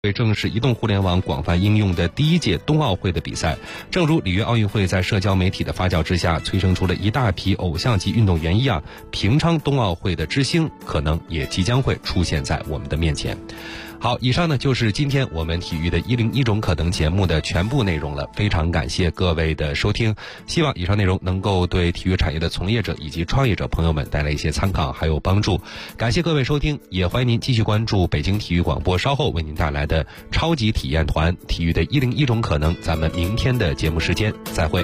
正是移动互联网广泛应用的第一届冬奥会的比赛。正如里约奥运会在社交媒体的发酵之下催生出了一大批偶像级运动员一样，平昌冬奥会的之星可能也即将会出现在我们的面前。好，以上呢就是今天我们体育的101种可能节目的全部内容了。非常感谢各位的收听，希望以上内容能够对体育产业的从业者以及创业者朋友们带来一些参考还有帮助。感谢各位收听，也欢迎您继续关注北京体育广播稍后为您带来的超级体验团体育的101种可能。咱们明天的节目时间再会。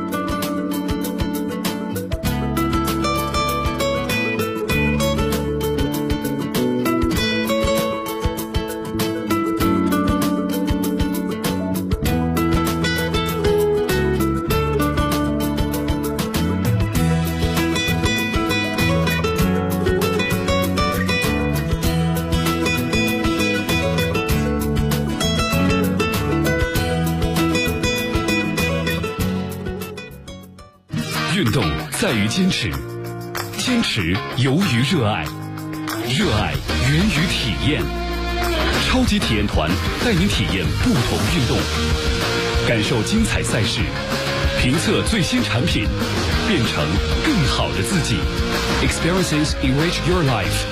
运动在于坚持，坚持由于热爱，热爱源于体验。超级体验团带您体验不同运动，感受精彩赛事，评测最新产品，变成更好的自己。Experiences enrich your life。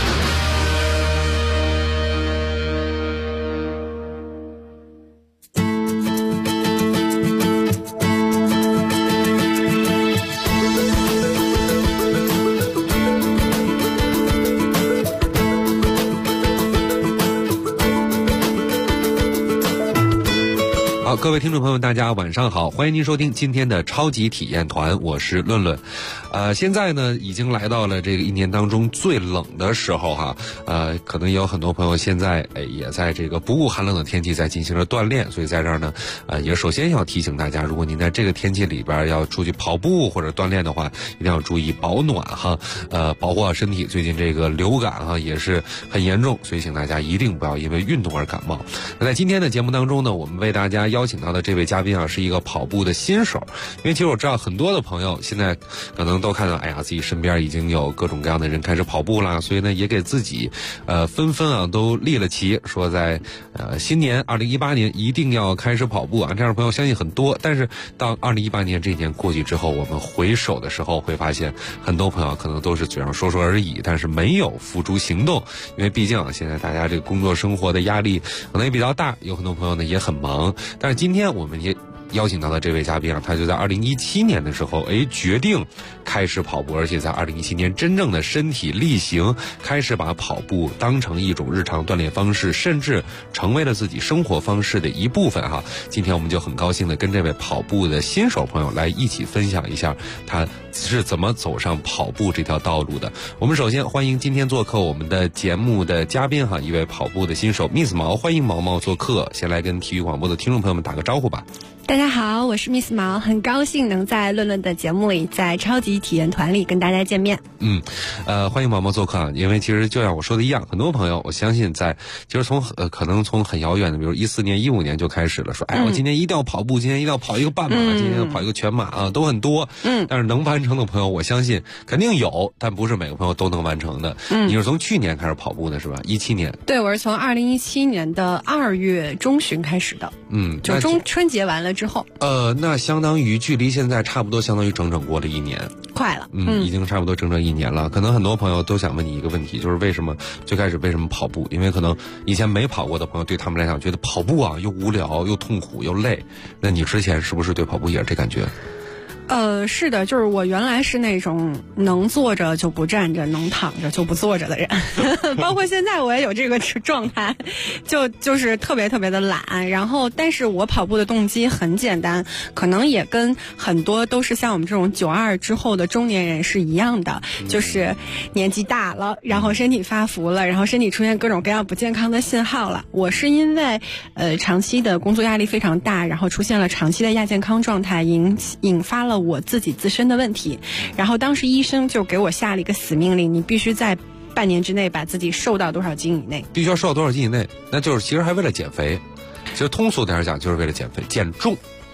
好，各位听众朋友大家晚上好，欢迎您收听今天的超级体验团，我是论论。现在呢已经来到了这个一年当中最冷的时候哈，可能也有很多朋友现在也在这个不顾寒冷的天气在进行着锻炼，所以在这儿呢也首先要提醒大家，如果您在这个天气里边要出去跑步或者锻炼的话，一定要注意保暖哈，保护好身体。最近这个流感哈也是很严重，所以请大家一定不要因为运动而感冒。那在今天的节目当中呢，我们为大家邀请到的这位嘉宾啊是一个跑步的新手，因为其实我知道很多的朋友现在可能都看到自己身边已经有各种各样的人开始跑步了，所以呢也给自己纷纷都立了旗，说在新年2018年一定要开始跑步啊。这样的朋友相信很多，但是当2018年这一年过去之后，我们回首的时候会发现很多朋友可能都是嘴上说说而已，但是没有付诸行动。因为毕竟现在大家这个工作生活的压力可能也比较大，有很多朋友呢也很忙，但是今天我们也邀请到的这位嘉宾啊，他就在2017年的时候决定开始跑步，而且在2017年真正的身体力行，开始把跑步当成一种日常锻炼方式，甚至成为了自己生活方式的一部分哈。今天我们就很高兴的跟这位跑步的新手朋友来一起分享一下他是怎么走上跑步这条道路的。我们首先欢迎今天做客我们的节目的嘉宾哈，一位跑步的新手 Miss 毛，欢迎毛毛做客。先来跟体育广播的听众朋友们打个招呼吧。 大家好，我是 Miss 毛，很高兴能在论论的节目里，在超级体验团里跟大家见面。 欢迎毛毛做客啊！因为其实就像我说的一样，很多朋友我相信就是可能从很遥远的，比如14年、15年就开始了，说我今年一定要跑步，今年一定要跑一个半马，今年要跑一个全马啊，都很多。但是能完成的朋友，我相信肯定有，但不是每个朋友都能完成的。你是从去年开始跑步的是吧？17年。 对，我是从2017年的2月中旬开始的。就春节完了之后。 那相当于距离现在差不多相当于整整过了1年。 快了。 已经差不多整整1年了。可能很多朋友都想问你一个问题，就是为什么最开始为什么跑步？因为可能以前没跑过的朋友对他们来讲觉得跑步啊又无聊又痛苦又累。那你之前是不是对跑步也是这感觉？ 是的，就是我原来是那种能坐着就不站着，能躺着就不坐着的人，包括现在我也有这个状态，就是特别特别的懒。然后，但是我跑步的动机很简单，可能也跟很多都是像我们这种92之后的中年人是一样的，就是年纪大了，然后身体发福了，然后身体出现各种各样不健康的信号了。我是因为长期的工作压力非常大，然后出现了长期的亚健康状态，引发了我自己自身的问题。然后当时医生就给我下了一个死命令，你必须在半年之内把自己瘦到多少斤以内， 必须要瘦到多少斤以内，那就是其实还为了减肥，其实通俗点讲就是为了减肥减重。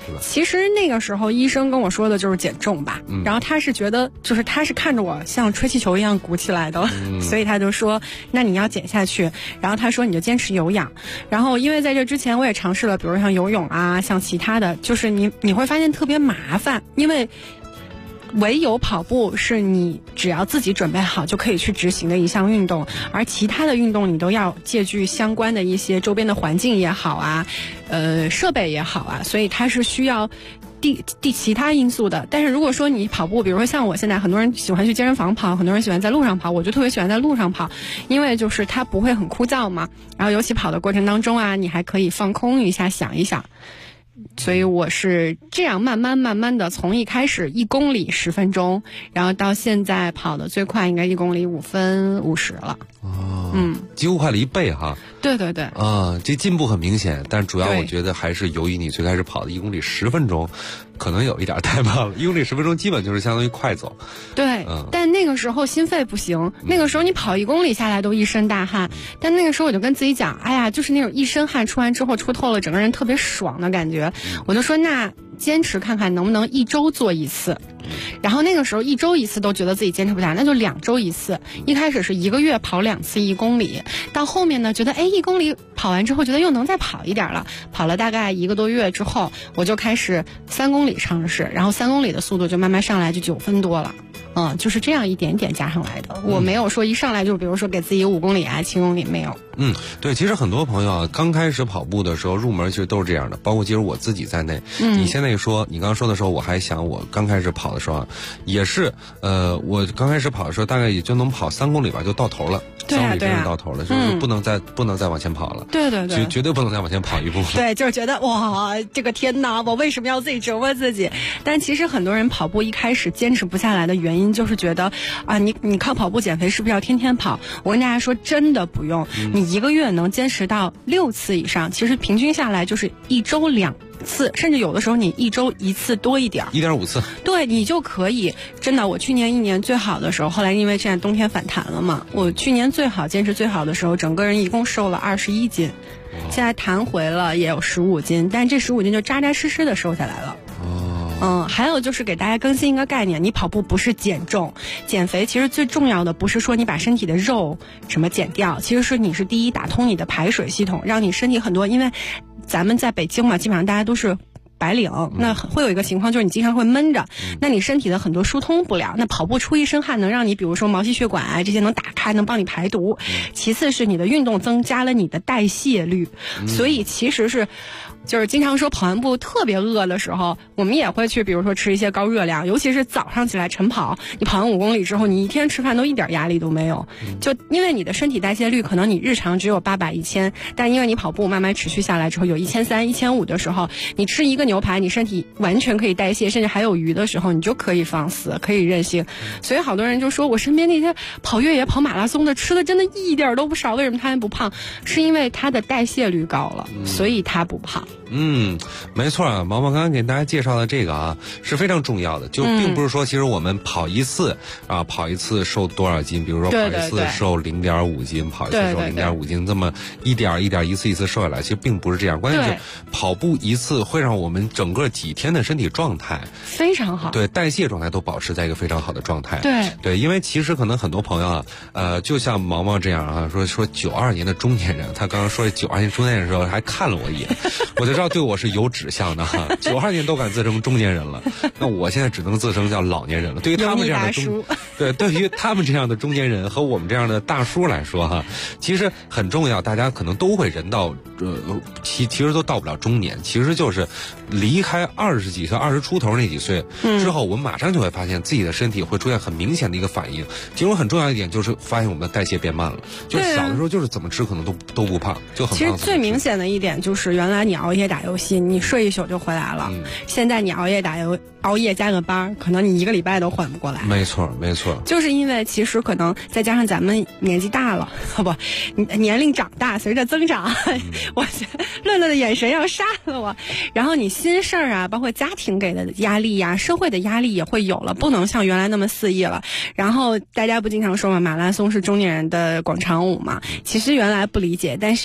是吧？ 其实那个时候医生跟我说的就是减重吧，然后他是觉得就是他是看着我像吹气球一样鼓起来的，所以他就说那你要减下去，然后他说你就坚持有氧，然后因为在这之前我也尝试了，比如像游泳啊，像其他的，就是你会发现特别麻烦，因为唯有跑步是你只要自己准备好就可以去执行的一项运动，而其他的运动你都要借据相关的一些周边的环境也好啊，设备也好啊，所以它是需要其他因素的。但是如果说你跑步，比如说像我现在很多人喜欢去健身房跑，很多人喜欢在路上跑，我就特别喜欢在路上跑，因为就是它不会很枯燥嘛，然后尤其跑的过程当中啊，你还可以放空一下，想一想。所以我是这样慢慢的从一开始1公里10分钟，然后到现在跑的最快应该1公里5分50了。 几乎快了1倍哈。 对对对。 啊，这进步很明显，但主要我觉得还是由于你最开始跑的1公里10分钟，可能有一点太慢了。1公里10分钟基本就是相当于快走。 对，但那个时候心肺不行，那个时候你跑1公里下来都一身大汗，但那个时候我就跟自己讲，哎呀，就是那种一身汗出完之后出透了，整个人特别爽的感觉。我就说那坚持看看能不能1周做1次。然后那个时候1周1次都觉得自己坚持不下，那就2周1次。一开始是1个月跑2次1公里，到后面呢觉得1公里跑完之后觉得又能再跑一点了，跑了大概1个多月之后，我就开始3公里尝试，然后3公里的速度就慢慢上来，就9分多了。就是这样一点点加上来的，我没有说一上来就比如说给自己5公里啊7公里，没有。 对，其实很多朋友啊，刚开始跑步的时候入门其实都是这样的，包括其实我自己在内。你现在说，你刚刚说的时候，我还想我刚开始跑的时候啊，也是，我刚开始跑的时候大概也就能跑3公里吧，就到头了。 对啊， 3公里真是到头了，就是不能再往前跑了。 对对对， 绝对不能再往前跑一步。 对，就是觉得哇，这个天哪，我为什么要自己折磨自己？但其实很多人跑步一开始坚持不下来的原因，就是觉得啊，你靠跑步减肥是不是要天天跑？我跟大家说，真的不用，你1个月能坚持到6次以上，其实平均下来就是1周2次，甚至有的时候你1周1次多一点 ，1.5次， 对，你就可以。真的，我去年1年最好的时候，后来因为现在冬天反弹了嘛，我去年坚持最好的时候，整个人一共瘦了21斤，现在弹回了也有15斤，但这15斤就扎扎实实的瘦下来了。还有就是给大家更新一个概念，你跑步不是减重，减肥其实最重要的不是说你把身体的肉什么减掉，其实是你是第一打通你的排水系统，让你身体很多，因为咱们在北京嘛，基本上大家都是白领，那会有一个情况就是你经常会闷着，那你身体的很多疏通不了，那跑步出一身汗能让你比如说毛细血管啊这些能打开，能帮你排毒。其次是你的运动增加了你的代谢率，所以其实是就是经常说跑完步特别饿的时候，我们也会去比如说吃一些高热量，尤其是早上起来晨跑，你跑完5公里之后，你一天吃饭都一点压力都没有，就因为你的身体代谢率可能你日常只有800、1000，但因为你跑步慢慢持续下来之后有1300、1500的时候，你吃一个牛排，你身体完全可以代谢，甚至还有余的时候，你就可以放肆，可以任性。所以好多人就说我身边那些跑越野、跑马拉松的，吃的真的一点都不少，为什么他们不胖？是因为他的代谢率高了，所以他不胖。 没错啊，毛毛刚刚给大家介绍的这个啊是非常重要的，就并不是说其实我们跑一次瘦多少斤，比如说跑一次瘦0.5斤，跑一次瘦0.5斤，这么一点一次瘦下来，其实并不是这样。关键是跑步一次会让我们整个几天的身体状态非常好， 对，代谢状态都保持在一个非常好的状态。 对， 因为其实可能很多朋友啊，就像毛毛这样啊，说92年的中年人，他刚刚说92年中年人的时候还看了我一眼，我就知道对我是有指向的哈。92年都敢自称中年人了，那我现在只能自称叫老年人了。对于他们这样的对于他们这样的中年人和我们这样的大叔来说哈，其实很重要，大家可能都会人到其实都到不了中年，其实就是离开20几岁、20出头那几岁之后，我们马上就会发现自己的身体会出现很明显的一个反应。其中很重要一点就是发现我们的代谢变慢了，就是小的时候就是怎么吃可能都不胖，就很胖。 其实最明显的一点就是原来你熬夜打游戏，你睡一宿就回来了，现在你熬夜加个班，可能你1个礼拜都缓不过来。没错，就是因为其实可能再加上咱们年纪大了，年龄长大，随着增长，我乐乐的眼神要杀了我。然后你心事儿啊，包括家庭给的压力呀、社会的压力也会有了，不能像原来那么肆意了。然后大家不经常说嘛，马拉松是中年人的广场舞嘛，其实原来不理解，但是等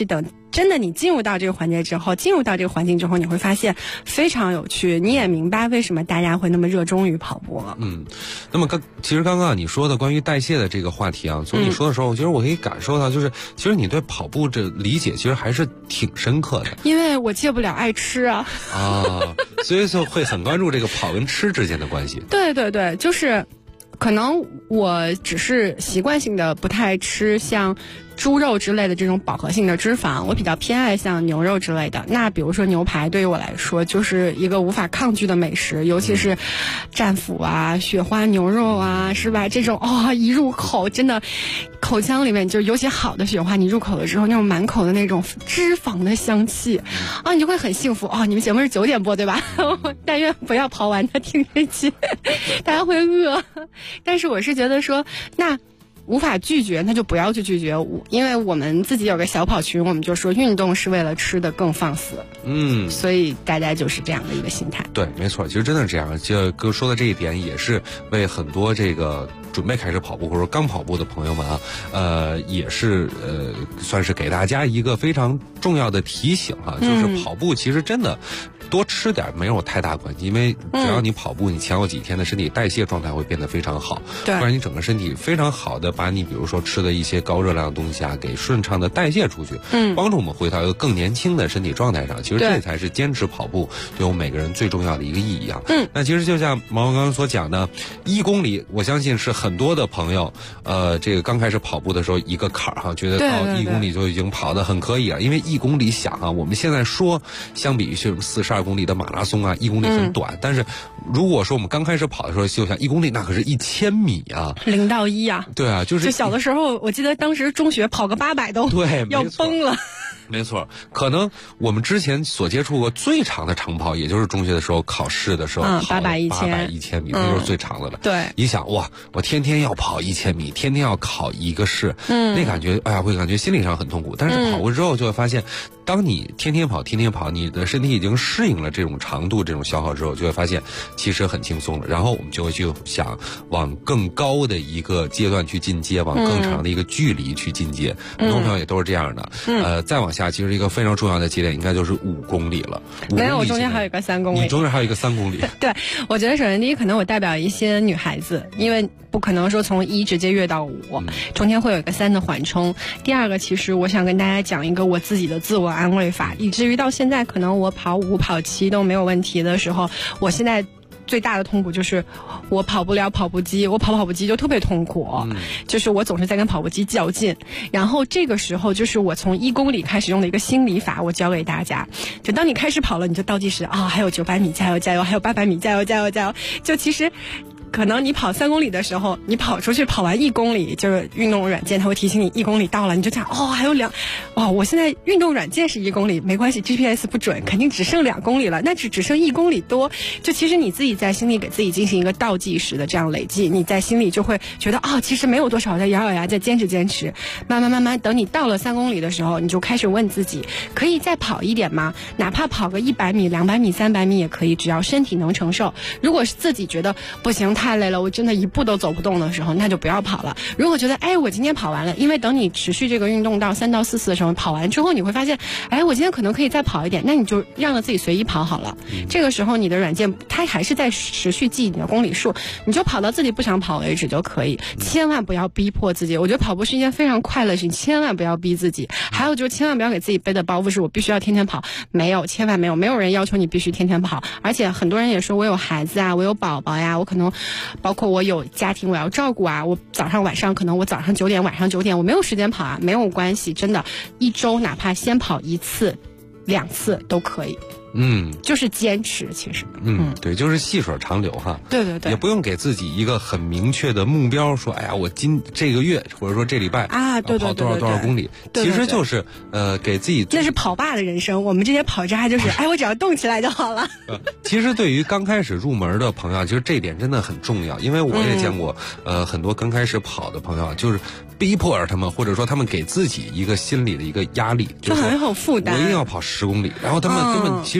真的你进入到这个环节之后，进入到这个环境之后，你会发现非常有趣，你也明白为什么大家会那么热衷于跑步了。 那么其实刚刚你说的关于代谢的这个话题啊，从你说的时候，其实我可以感受到，就是其实你对跑步这理解其实还是挺深刻的。 因为我戒不了爱吃啊。 所以就会很关注这个跑跟吃之间的关系。 对对对，就是可能我只是习惯性的不太吃像猪肉之类的这种饱和性的脂肪，我比较偏爱像牛肉之类的。那比如说牛排对于我来说就是一个无法抗拒的美食，尤其是战斧啊、雪花牛肉啊，是吧？这种一入口真的口腔里面，就尤其好的雪花，你入口了之后那种满口的那种脂肪的香气你就会很幸福。你们节目是9点播对吧？但愿不要跑完的听这期大家会饿。但是我是觉得说，那无法拒绝，那就不要去拒绝因为我们自己有个小跑群，我们就说运动是为了吃得更放肆。所以大家就是这样的一个心态。 对，没错，其实真的是这样。就哥说的这一点，也是为很多这个准备开始跑步或者说刚跑步的朋友们也是算是给大家一个非常重要的提醒就是跑步其实真的多吃点没有太大关系，因为只要你跑步，你前后几天的身体代谢状态会变得非常好， 对， 不然你整个身体非常好的把你比如说吃的一些高热量的东西给顺畅的代谢出去，帮助我们回到一个更年轻的身体状态上。其实这才是坚持跑步对我们每个人最重要的一个意义那其实就像毛刚刚所讲的，1公里，我相信是很多的朋友这个刚开始跑步的时候一个坎儿觉得到1公里就已经跑得很可以了，因为1公里想我们现在说相比于42公里的马拉松1公里很短，但是如果说我们刚开始跑的时候，就像1公里那可是1000米 0到1 对啊，就小的时候，我记得当时中学跑个800都要崩了。 没错，可能我们之前所接触过最长的长跑，也就是中学的时候考试的时候跑800、1000米，那就是最长的了。 对， 你想哇，我天天要跑1000米，天天要考一个试，那感觉会感觉心理上很痛苦。但是跑过之后就会发现，当你天天跑，你的身体已经适应了这种长度、这种消耗之后，就会发现其实很轻松了。然后我们就会去想往更高的一个阶段去进阶，往更长的一个距离去进阶。很多朋友也都是这样的。再往下，其实一个非常重要的节点应该就是5公里了。 没有，我中间还有一个3公里。 你中间还有一个3公里。 对，我觉得首先第一，可能我代表一些女孩子，因为不可能说从1直接跃到5，中间会有一个3的缓冲。第二个，其实我想跟大家讲一个我自己的自我安慰法，以至于到现在可能我跑5、跑7都没有问题的时候，我现在最大的痛苦就是我跑不了跑步机，我跑步机就特别痛苦，就是我总是在跟跑步机较劲。然后这个时候就是我从1公里开始用的一个心理法，我教给大家，就当你开始跑了，你就倒计时还有900米加油加油，还有800米加油加油加油。就其实可能你跑3公里的时候，你跑出去跑完1公里，就是运动软件它会提醒你1公里到了，你就讲还有我现在运动软件是1公里，没关系 GPS 不准，肯定只剩2公里了，那只剩1公里多。就其实你自己在心里给自己进行一个倒计时的这样累计，你在心里就会觉得其实没有多少，再咬咬牙再坚持，慢慢等你到了3公里的时候，你就开始问自己，可以再跑一点吗？哪怕跑个100米、200米、300米也可以，只要身体能承受。如果是自己觉得不行太累了，我真的一步都走不动的时候，那就不要跑了。如果觉得我今天跑完了，因为等你持续这个运动到3到4次的时候，跑完之后你会发现我今天可能可以再跑一点，那你就让着自己随意跑好了。这个时候你的软件它还是在持续记你的公里数，你就跑到自己不想跑为止就可以，千万不要逼迫自己。我觉得跑步是一件非常快乐的事情，千万不要逼自己。还有就是千万不要给自己背的包袱是我必须要天天跑，没有，千万没有，没有人要求你必须天天跑。而且很多人也说我有孩子我有宝宝我可能包括我有家庭我要照顾我早上晚上可能我早上9点晚上9点我没有时间跑没有关系，真的1周哪怕先跑1次2次都可以。就是坚持，其实对，就是细水长流对， 也不用给自己一个很明确的目标，说我这个月或者说这礼拜对跑多少公里，其实就是给自己， 那是跑霸的人生，我们这些跑渣就是我只要动起来就好了。 其实对于刚开始入门的朋友，其实这点真的很重要，因为我也见过很多刚开始跑的朋友，就是逼迫着他们，或者说他们给自己一个心理的一个压力， 就很有负担， 我一定要跑10公里，然后他们根本其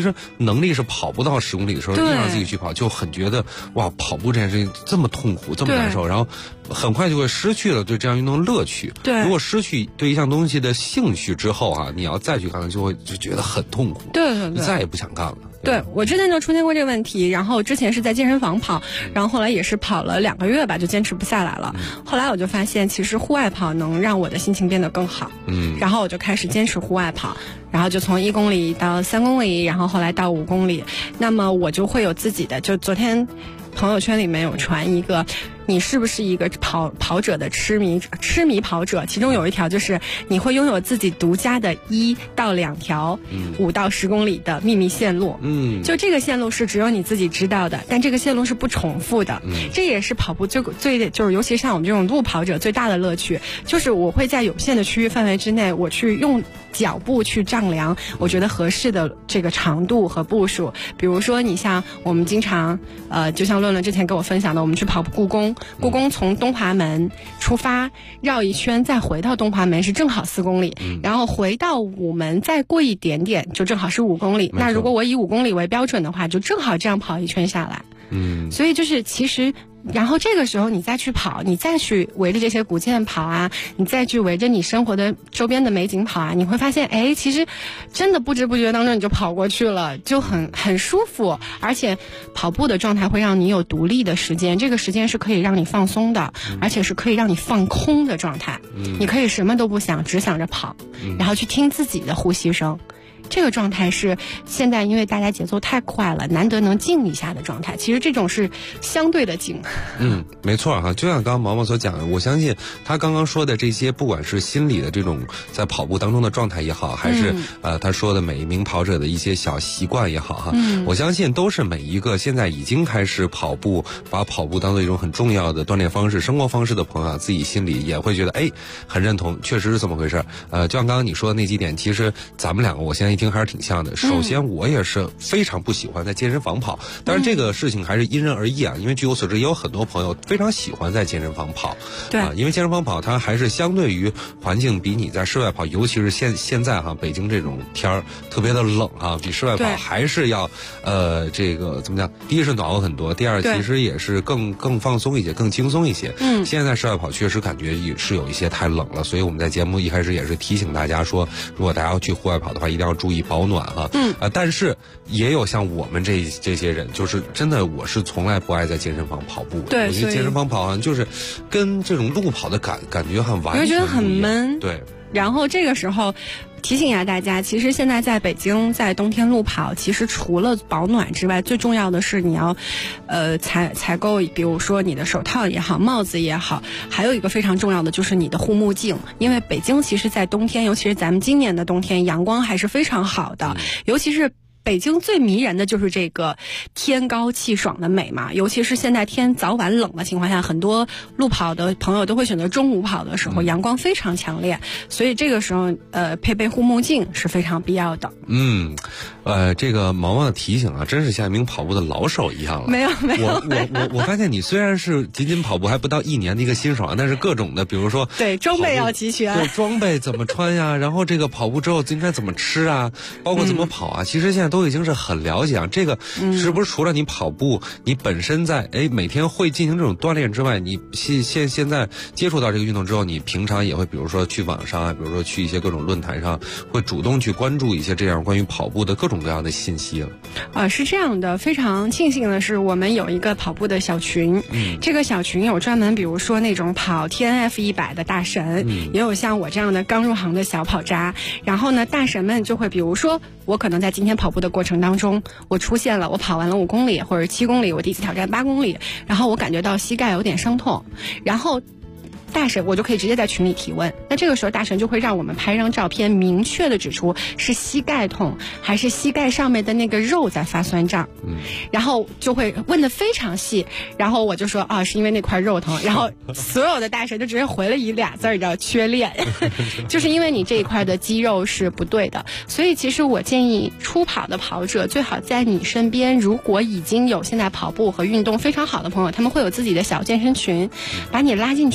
其实能力是跑不到10公里的时候，硬让自己去跑，就很觉得哇，跑步这件事情这么痛苦，这么难受，然后很快就会失去了对这样运动乐趣。 对， 如果失去对一项东西的兴趣之后啊，你要再去干，就觉得很痛苦。 对对对， 你再也不想干了。 对，我之前就出现过这个问题，然后之前是在健身房跑，然后后来也是跑了2个月吧，就坚持不下来了。后来我就发现，其实户外跑能让我的心情变得更好。然后我就开始坚持户外跑，然后就从1公里到3公里，然后后来到5公里。那么我就会有自己的，就昨天朋友圈里面有传一个，你是不是一个跑者的痴迷跑者？其中有一条就是你会拥有自己独家的1到2条5到10公里的秘密线路。就这个线路是只有你自己知道的，但这个线路是不重复的。这也是跑步最就是尤其像我们这种路跑者最大的乐趣，就是我会在有限的区域范围之内，我去用脚步去丈量我觉得合适的这个长度和步数。比如说你像我们经常就像论论之前跟我分享的，我们去跑故宫从东华门出发绕一圈再回到东华门是正好4公里，然后回到午门再过一点点就正好是5公里。那如果我以5公里为标准的话，就正好这样跑一圈下来。所以就是其实然后这个时候你再去跑，你再去围着这些古建跑啊，你再去围着你生活的周边的美景跑啊，你会发现其实真的不知不觉当中你就跑过去了，就很舒服。而且跑步的状态会让你有独立的时间，这个时间是可以让你放松的，而且是可以让你放空的状态。你可以什么都不想，只想着跑，然后去听自己的呼吸声。这个状态是现在因为大家节奏太快了，难得能静一下的状态。其实这种是相对的静。 没错哈，就像刚刚毛毛所讲的，我相信他刚刚说的这些，不管是心理的这种在跑步当中的状态也好，还是他说的每一名跑者的一些小习惯也好哈，我相信都是每一个现在已经开始跑步，把跑步当做一种很重要的锻炼方式、生活方式的朋友，自己心里也会觉得很认同，确实是这么回事。就像刚刚你说的那几点，其实咱们两个我现在一听还是挺像的。首先我也是非常不喜欢在健身房跑，但是这个事情还是因人而异啊，因为据我所知也有很多朋友非常喜欢在健身房跑。对因为健身房跑它还是相对于环境比你在室外跑，尤其是现在哈北京这种天儿特别的冷啊，比室外跑还是要这个怎么讲，第一是暖和很多，第二其实也是更放松一些，更轻松一些。现在室外跑确实感觉也是有一些太冷了，所以我们在节目一开始也是提醒大家说，如果大家要去户外跑的话，一定要注意保暖哈。但是也有像我们这些人，就是真的我是从来不爱在健身房跑步。对，我觉得健身房跑好像就是跟这种路跑的感觉很完全不一样，我觉得很闷。 对， 然后这个时候提醒一下大家，其实现在在北京在冬天路跑，其实除了保暖之外，最重要的是你要采购，比如说你的手套也好，帽子也好，还有一个非常重要的就是你的护目镜。因为北京其实在冬天，尤其是咱们今年的冬天，阳光还是非常好的，尤其是北京最迷人的就是这个天高气爽的美嘛，尤其是现在天早晚冷的情况下，很多路跑的朋友都会选择中午跑的时候，阳光非常强烈，所以这个时候配备护目镜是非常必要的。 这个毛毛的提醒啊，真是像一名跑步的老手一样了。 没有， 我发现你虽然是仅仅跑步还不到1年的一个新手啊，但是各种的，比如说对装备要齐全， 对装备怎么穿呀，然后这个跑步之后应该怎么吃啊，包括怎么跑啊，其实现在都已经是很了解啊。这个是不是除了你跑步，你本身在每天会进行这种锻炼之外，你现在接触到这个运动之后，你平常也会比如说去网上啊，比如说去一些各种论坛上，会主动去关注一些这样关于跑步的各种各样的信息是这样的，非常庆幸的是我们有一个跑步的小群，这个小群有专门比如说那种跑 TNF100 的大神，也有像我这样的刚入行的小跑渣，然后呢大神们就会比如说我可能在今天跑步的过程当中，我出现了我跑完了5公里或者7公里，我第一次挑战8公里，然后我感觉到膝盖有点伤痛，然后大神我就可以直接在群里提问，那这个时候大神就会让我们拍一张照片，明确的指出是膝盖痛还是膝盖上面的那个肉在发酸胀，然后就会问得非常细，然后我就说是因为那块肉疼，然后所有的大神就直接回了俩字叫缺练就是因为你这一块的肌肉是不对的。所以其实我建议初跑的跑者最好在你身边，如果已经有现在跑步和运动非常好的朋友，他们会有自己的小健身群，把你拉进群里，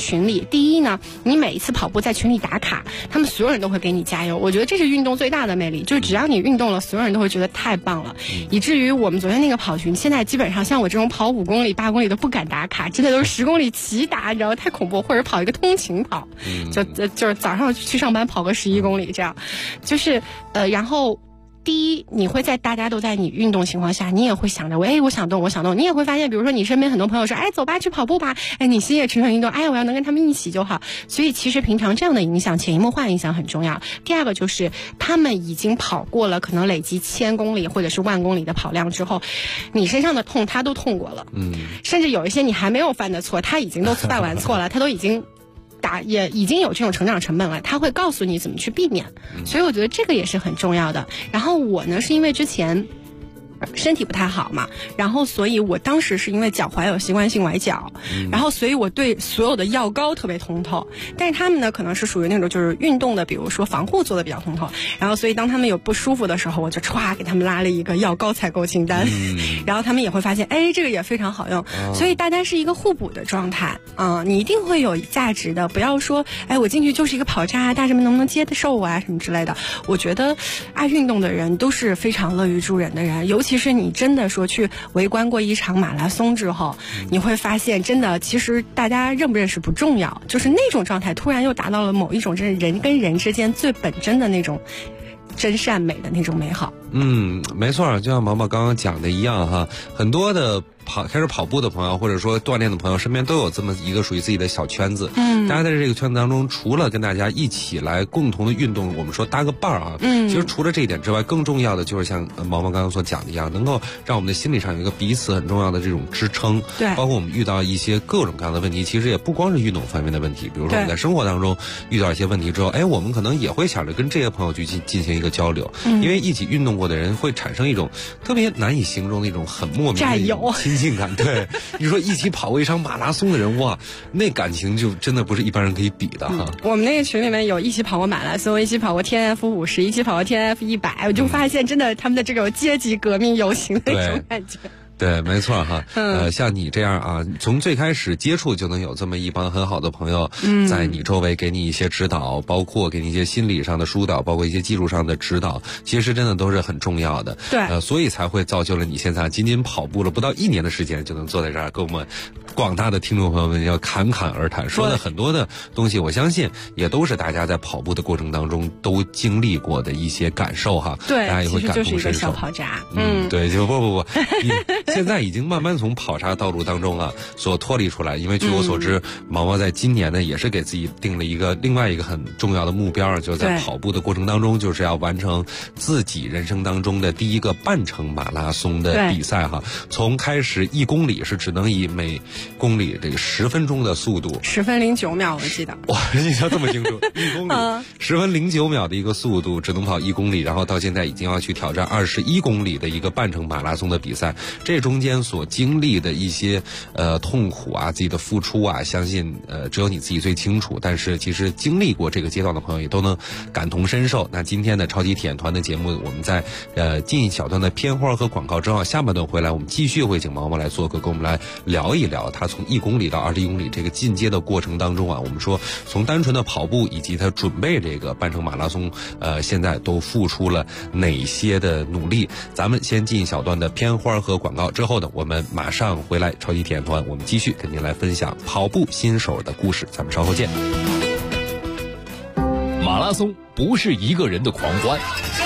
第一呢，你每一次跑步在群里打卡，他们所有人都会给你加油。我觉得这是运动最大的魅力，就是只要你运动了，所有人都会觉得太棒了。以至于我们昨天那个跑群，现在基本上像我这种跑5公里、8公里都不敢打卡，真的都是10公里齐打，你知道太恐怖，或者跑一个通勤跑，就是早上去上班跑个11公里这样，就是然后。第一，你会在大家都在你运动情况下，你也会想着我想动，你也会发现，比如说你身边很多朋友说，走吧，去跑步吧，你心也蠢蠢欲动，我要能跟他们一起就好。所以其实平常这样的影响，潜移默化影响很重要。第二个就是他们已经跑过了可能累积1000公里或者是10000公里的跑量之后，你身上的痛他都痛过了，甚至有一些你还没有犯的错，他已经都犯完错了，他都已经也已经有这种成长成本了，他会告诉你怎么去避免，所以我觉得这个也是很重要的。然后我呢，是因为之前身体不太好嘛，然后所以我当时是因为脚踝有习惯性崴脚，然后所以我对所有的药膏特别通透，但是他们呢可能是属于那种就是运动的，比如说防护做的比较通透，然后所以当他们有不舒服的时候，我就歘给他们拉了一个药膏采购清单，然后他们也会发现这个也非常好用，所以大家是一个互补的状态你一定会有价值的，不要说我进去就是一个跑渣，大家们能不能接受啊什么之类的。我觉得爱运动的人都是非常乐于助人的人，尤其是你真的说去围观过一场马拉松之后，你会发现真的其实大家认不认识不重要，就是那种状态突然又达到了某一种真是人跟人之间最本真的那种真善美的那种美好。 没错，就像毛毛刚刚讲的一样哈，很多的开始跑步的朋友，或者说锻炼的朋友，身边都有这么一个属于自己的小圈子。大家在这个圈子当中，除了跟大家一起来共同的运动，我们说搭个伴儿啊，其实除了这一点之外，更重要的就是像毛毛刚刚所讲的一样，能够让我们的心理上有一个彼此很重要的这种支撑。对，包括我们遇到一些各种各样的问题，其实也不光是运动方面的问题，比如说我们在生活当中遇到一些问题之后，我们可能也会想着跟这些朋友去进行一个交流，因为一起运动过的人会产生一种特别难以形容的一种很莫名的一种亲近感。对，你说一起跑过一场马拉松的人，哇，那感情就真的不是一般人可以比的哈。 我们那个群里面有一起跑过马拉松，一起跑过 TNF50， 一起跑过 TNF100，我就发现真的他们的这种阶级革命友情的那种感觉。 对，没错哈。像你这样啊，从最开始接触就能有这么一帮很好的朋友，在你周围给你一些指导，包括给你一些心理上的疏导，包括一些技术上的指导，其实真的都是很重要的。对，所以才会造就了你现在仅仅跑步了不到1年的时间，就能坐在这儿跟我们广大的听众朋友们要侃侃而谈，说的很多的东西，我相信也都是大家在跑步的过程当中都经历过的一些感受哈。对，大家也会感同身受。其实就是一个小跑渣。对，就不。现在已经慢慢从跑渣道路当中所脱离出来，因为据我所知，毛毛在今年呢也是给自己定了另外一个很重要的目标，就是在跑步的过程当中，就是要完成自己人生当中的第一个半程马拉松的比赛哈。从开始1公里是只能以每公里这个10分钟的速度，10分09秒我记得。哇，印象这么清楚，1公里10分09秒的一个速度只能跑1公里，然后到现在已经要去挑战21公里的一个半程马拉松的比赛，这中间所经历的一些痛苦啊，自己的付出啊，相信只有你自己最清楚。但是其实经历过这个阶段的朋友也都能感同身受。那今天的超级体验团的节目，我们在进一小段的片花和广告之后，下半段回来我们继续会请毛毛来做客，跟我们来聊一聊他从1公里到21公里这个进阶的过程当中我们说从单纯的跑步以及他准备这个半程马拉松，现在都付出了哪些的努力。咱们先进一小段的片花和广告之后呢，我们马上回来超级体验团，我们继续跟您来分享跑步新手的故事，咱们稍后见。 马拉松不是一个人的狂欢，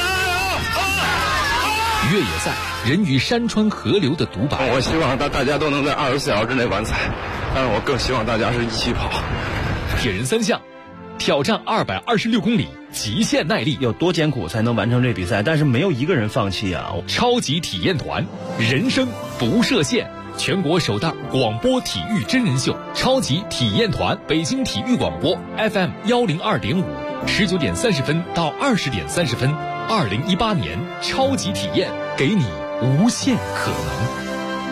越野赛人与山川河流的独白。 我希望大家都能在24小时之内完赛，但是我更希望大家是一起跑。 铁人3项，挑战226公里，极限耐力， 有多艰苦才能完成这比赛，但是没有一个人放弃啊！ 超级体验团，人生不设限，全国首档广播体育真人秀，超级体验团，北京体育广播 FM 102.5，19点30分到20点30分，2018年超级体验，给你无限可能。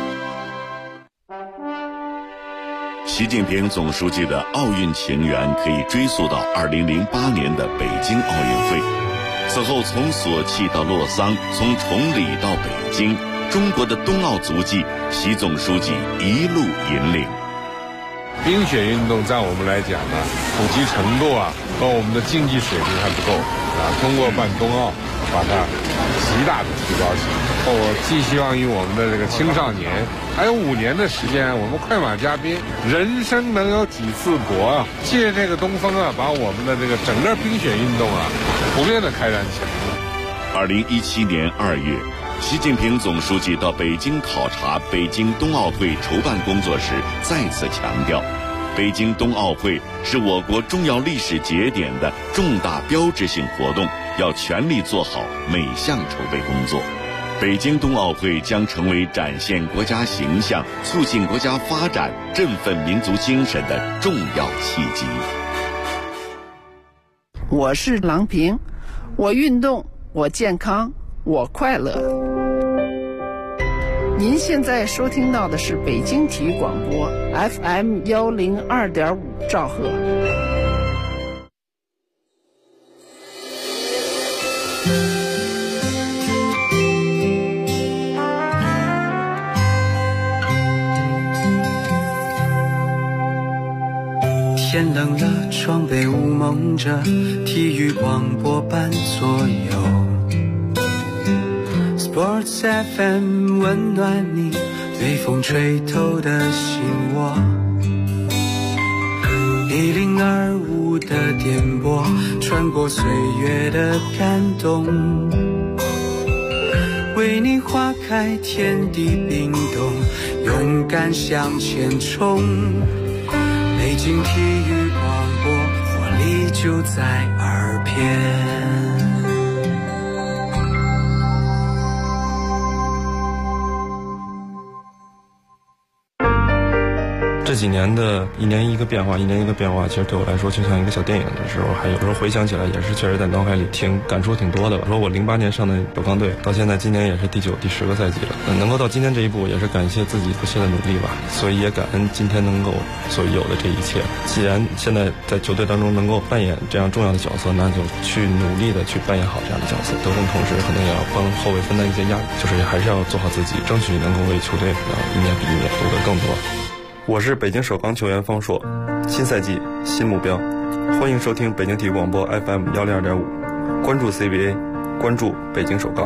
习近平总书记的奥运情缘可以追溯到2008年的北京奥运会，此后从索契到洛桑，从崇礼到北京，中国的冬奥足迹，习总书记一路引领。 冰雪运动在我们来讲呢，普及程度啊和我们的竞技水平还不够啊。通过办冬奥，把它极大的提高起来。我寄希望于我们的这个青少年，还有5年的时间，我们快马加鞭，人生能有几次搏啊？借这个东风啊，把我们的这个整个冰雪运动啊，普遍的开展起来。 2017年2月，习近平总书记到北京考察北京冬奥会筹办工作时，再次强调，北京冬奥会是我国重要历史节点的重大标志性活动，要全力做好每项筹备工作。北京冬奥会将成为展现国家形象、促进国家发展、振奋民族精神的重要契机。 我是郎平，我运动，我健康，我快乐。您现在收听到的是北京体育广播 FM 102.5兆赫。 天冷了，窗被雾蒙着，体育广播伴左右。Sports FM 温暖你被风吹透的心窝。1025的电波穿过岁月的感动，为你划开天地冰冻，勇敢向前冲。北京体育广播，活力就在耳边。 这几年的一年一个变化，其实对我来说就像一个小电影的时候，还有时候回想起来也是确实在脑海里感触挺多的吧。说我08年上的首钢队，到现在今年也是第9、第10个赛季了，能够到今天这一步，也是感谢自己不懈的努力吧。所以也感恩今天能够所有的这一切。既然现在在球队当中能够扮演这样重要的角色，那就去努力的去扮演好这样的角色。得分同时可能也要帮后卫分担一些压力，就是还是要做好自己，争取能够为球队一年比一年夺得更多。我是北京首钢球员方硕，新赛季新目标，欢迎收听北京体育广播 FM 102.5，关注 CBA， 关注北京首钢。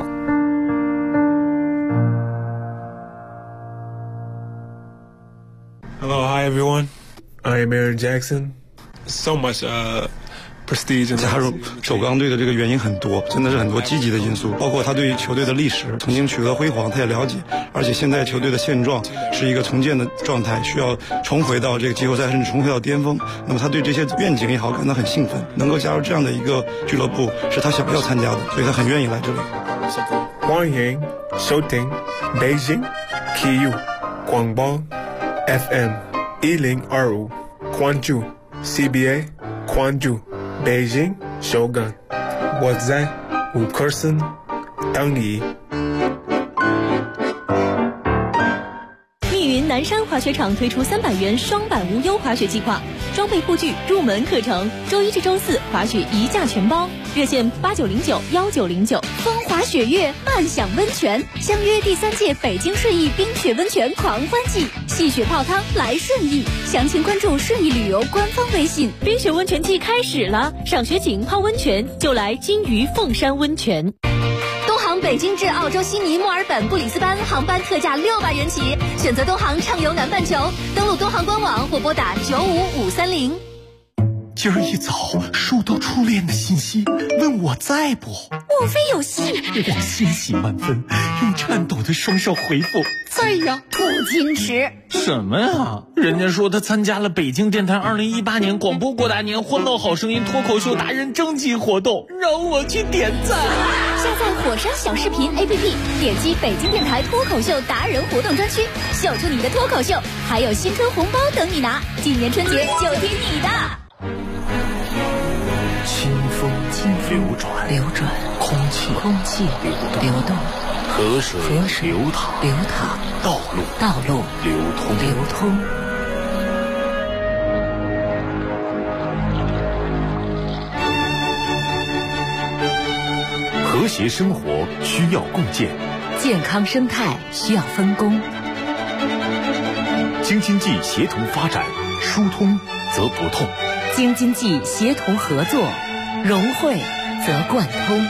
Hello, hi everyone. I am Aaron Jackson. So much prestige. 加入首钢队的这个原因很多，真的是很多积极的因素，包括他对于球队的历史曾经取得辉煌，他也了解，而且现在球队的现状是一个重建的状态，需要重回到这个季后赛，甚至重回到巅峰。那么他对这些愿景也好感到很兴奋，能够加入这样的一个俱乐部是他想要参加的，所以他很愿意来这里。 欢迎收听北京体育广播 FM 1025，关注 CBA， 关注北京首钢，我在五棵森等你。 密云南山滑雪场推出300元双板无忧滑雪计划，装备护具、入门课程，周1至周4滑雪1价全包，热线89091909。风华雪月，漫享温泉，相约第3届北京顺义冰雪温泉狂欢季，戏雪泡汤来顺义，详情关注顺义旅游官方微信。冰雪温泉季开始了，赏雪景、泡温泉就来金鱼凤山温泉。东航北京至澳洲悉尼、墨尔本、布里斯班航班特价600元起，选择东航畅游南半球，登录东航官网或拨打95530。 今儿一早收到初恋的信息，问我在不？ 莫非有戏？ 我欣喜万分，用颤抖的双手回复在呀。 不矜持什么呀？人家说他参加了北京电台2018年广播过大年欢乐好声音脱口秀达人征集活动，让我去点赞。 下载火山小视频 APP， 点击北京电台脱口秀达人活动专区，秀出你的脱口秀，还有新春红包等你拿。今年春节就听你的。 清风流转，空气流动，河水流淌，道路流通。 和谐生活需要共建， 健康生态需要分工。 京津冀协同发展， 疏通则不痛。 京津冀协同合作，融汇则贯通。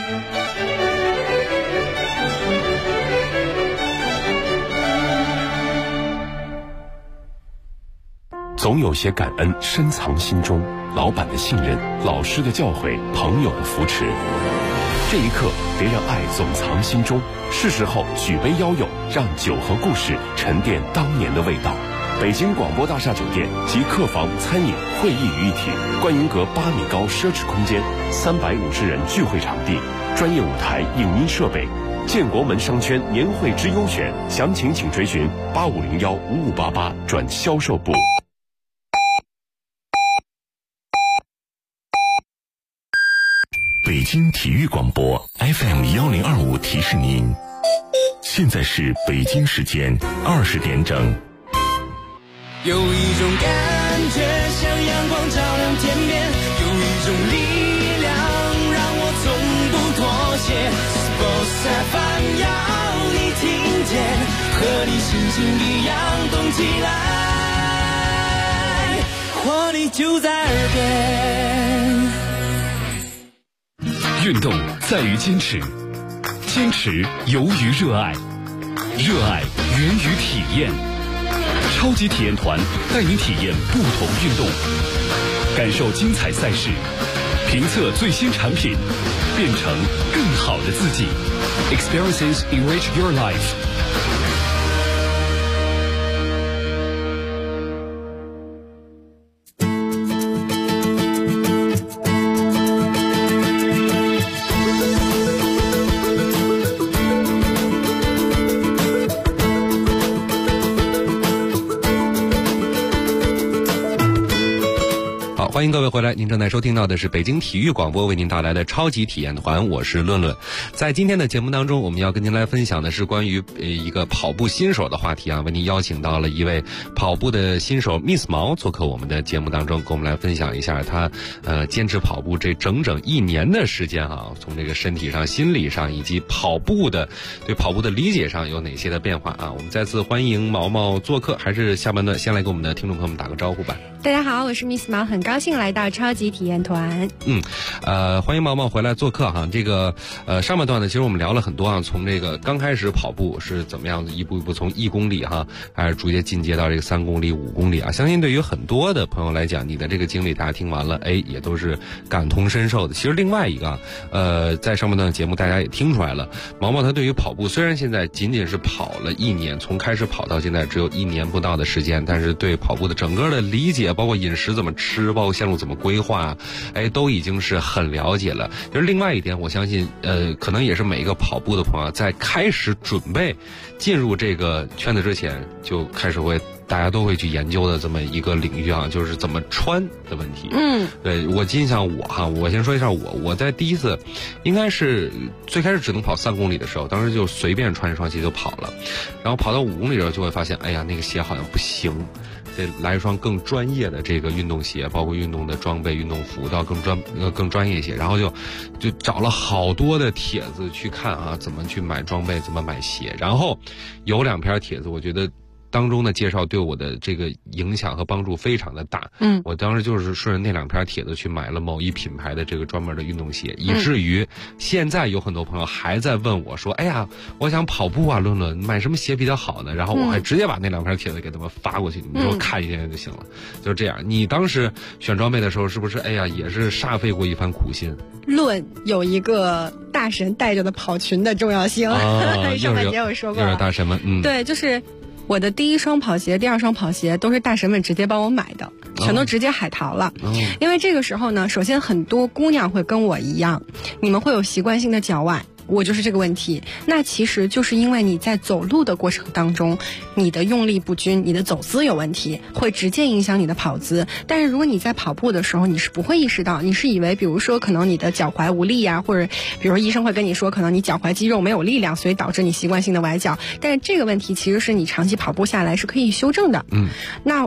总有些感恩深藏心中，老板的信任，老师的教诲，朋友的扶持。这一刻，别让爱总藏心中，是时候举杯邀友，让酒和故事沉淀当年的味道。北京广播大厦酒店集客房、餐饮、会议于一体，观云阁8米高奢侈空间，350人聚会场地，专业舞台、影音设备。建国门商圈年会之优选，详情请垂询85015588转销售部。 北京体育广播 FM1025提示您，现在是北京时间20点整。 有一种感觉像阳光照亮天边，有一种力量让我从不妥协。Sports FM 要你听见，和你心情一样动起来，活力就在耳边。 运动在于坚持，坚持由于热爱，热爱源于体验。超级体验团带您体验不同运动，感受精彩赛事，评测最新产品，变成更好的自己。Experiences enrich your life。 欢迎各位回来，您正在收听到的是北京体育广播为您带来的超级体验团，我是论论。在今天的节目当中，我们要跟您来分享的是关于一个跑步新手的话题啊，为您邀请到了一位跑步的新手 Miss 毛做客我们的节目当中，跟我们来分享一下他坚持跑步这整整1年的时间啊，从这个身体上、心理上以及对跑步的理解上有哪些的变化啊。我们再次欢迎毛毛做客，还是下半段先来给我们的听众朋友们打个招呼吧。 大家好，我是 Miss 毛，很高兴来到超级体验团。 欢迎毛毛回来做客哈。这个上半段呢，其实我们聊了很多啊，从这个刚开始跑步是怎么样子，一步一步从1公里哈，还是逐渐进阶到这个3公里、5公里啊。相信对于很多的朋友来讲，你的这个经历大家听完了，也都是感同身受的。其实另外一个在上半段的节目大家也听出来了，毛毛他对于跑步虽然现在仅仅是跑了1年，从开始跑到现在只有1年不到的时间，但是对跑步的整个的理解，包括饮食怎么吃，包括线路怎么规划，都已经是很了解了。就是另外一点，我相信可能也是每一个跑步的朋友在开始准备进入这个圈子之前，就开始大家都会去研究的这么一个领域啊，就是怎么穿的问题。对，我印象我先说一下我在第一次应该是最开始只能跑3公里的时候，当时就随便穿一双鞋就跑了，然后跑到5公里的时候就会发现，那个鞋好像不行，得来一双更专业的这个运动鞋，包括运动的装备、运动服都要更专业一些。然后就找了好多的帖子去看啊，怎么去买装备，怎么买鞋。然后有2篇帖子，我觉得当中的介绍对我的这个影响和帮助非常的大。我当时就是顺着那2篇帖子去买了某一品牌的这个专门的运动鞋，以至于现在有很多朋友还在问我说，我想跑步啊，论论买什么鞋比较好呢？然后我还直接把那2篇帖子给他们发过去，你们说看一眼就行了。就是这样。你当时选装备的时候是不是也是煞费过一番苦心？ 论有一个大神带着的跑裙的重要性，上半节有说过了， 又是大神们。 对，就是我的第1双跑鞋、第2双跑鞋都是大神们直接帮我买的，全都直接海淘了。因为这个时候呢，首先很多姑娘会跟我一样，你们会有习惯性的脚崴，我就是这个问题。那其实就是因为你在走路的过程当中，你的用力不均，你的走姿有问题，会直接影响你的跑姿。但是如果你在跑步的时候，你是不会意识到，你是以为比如说可能你的脚踝无力呀，或者比如说医生会跟你说可能你脚踝肌肉没有力量，所以导致你习惯性的崴脚。但是这个问题其实是你长期跑步下来是可以修正的。那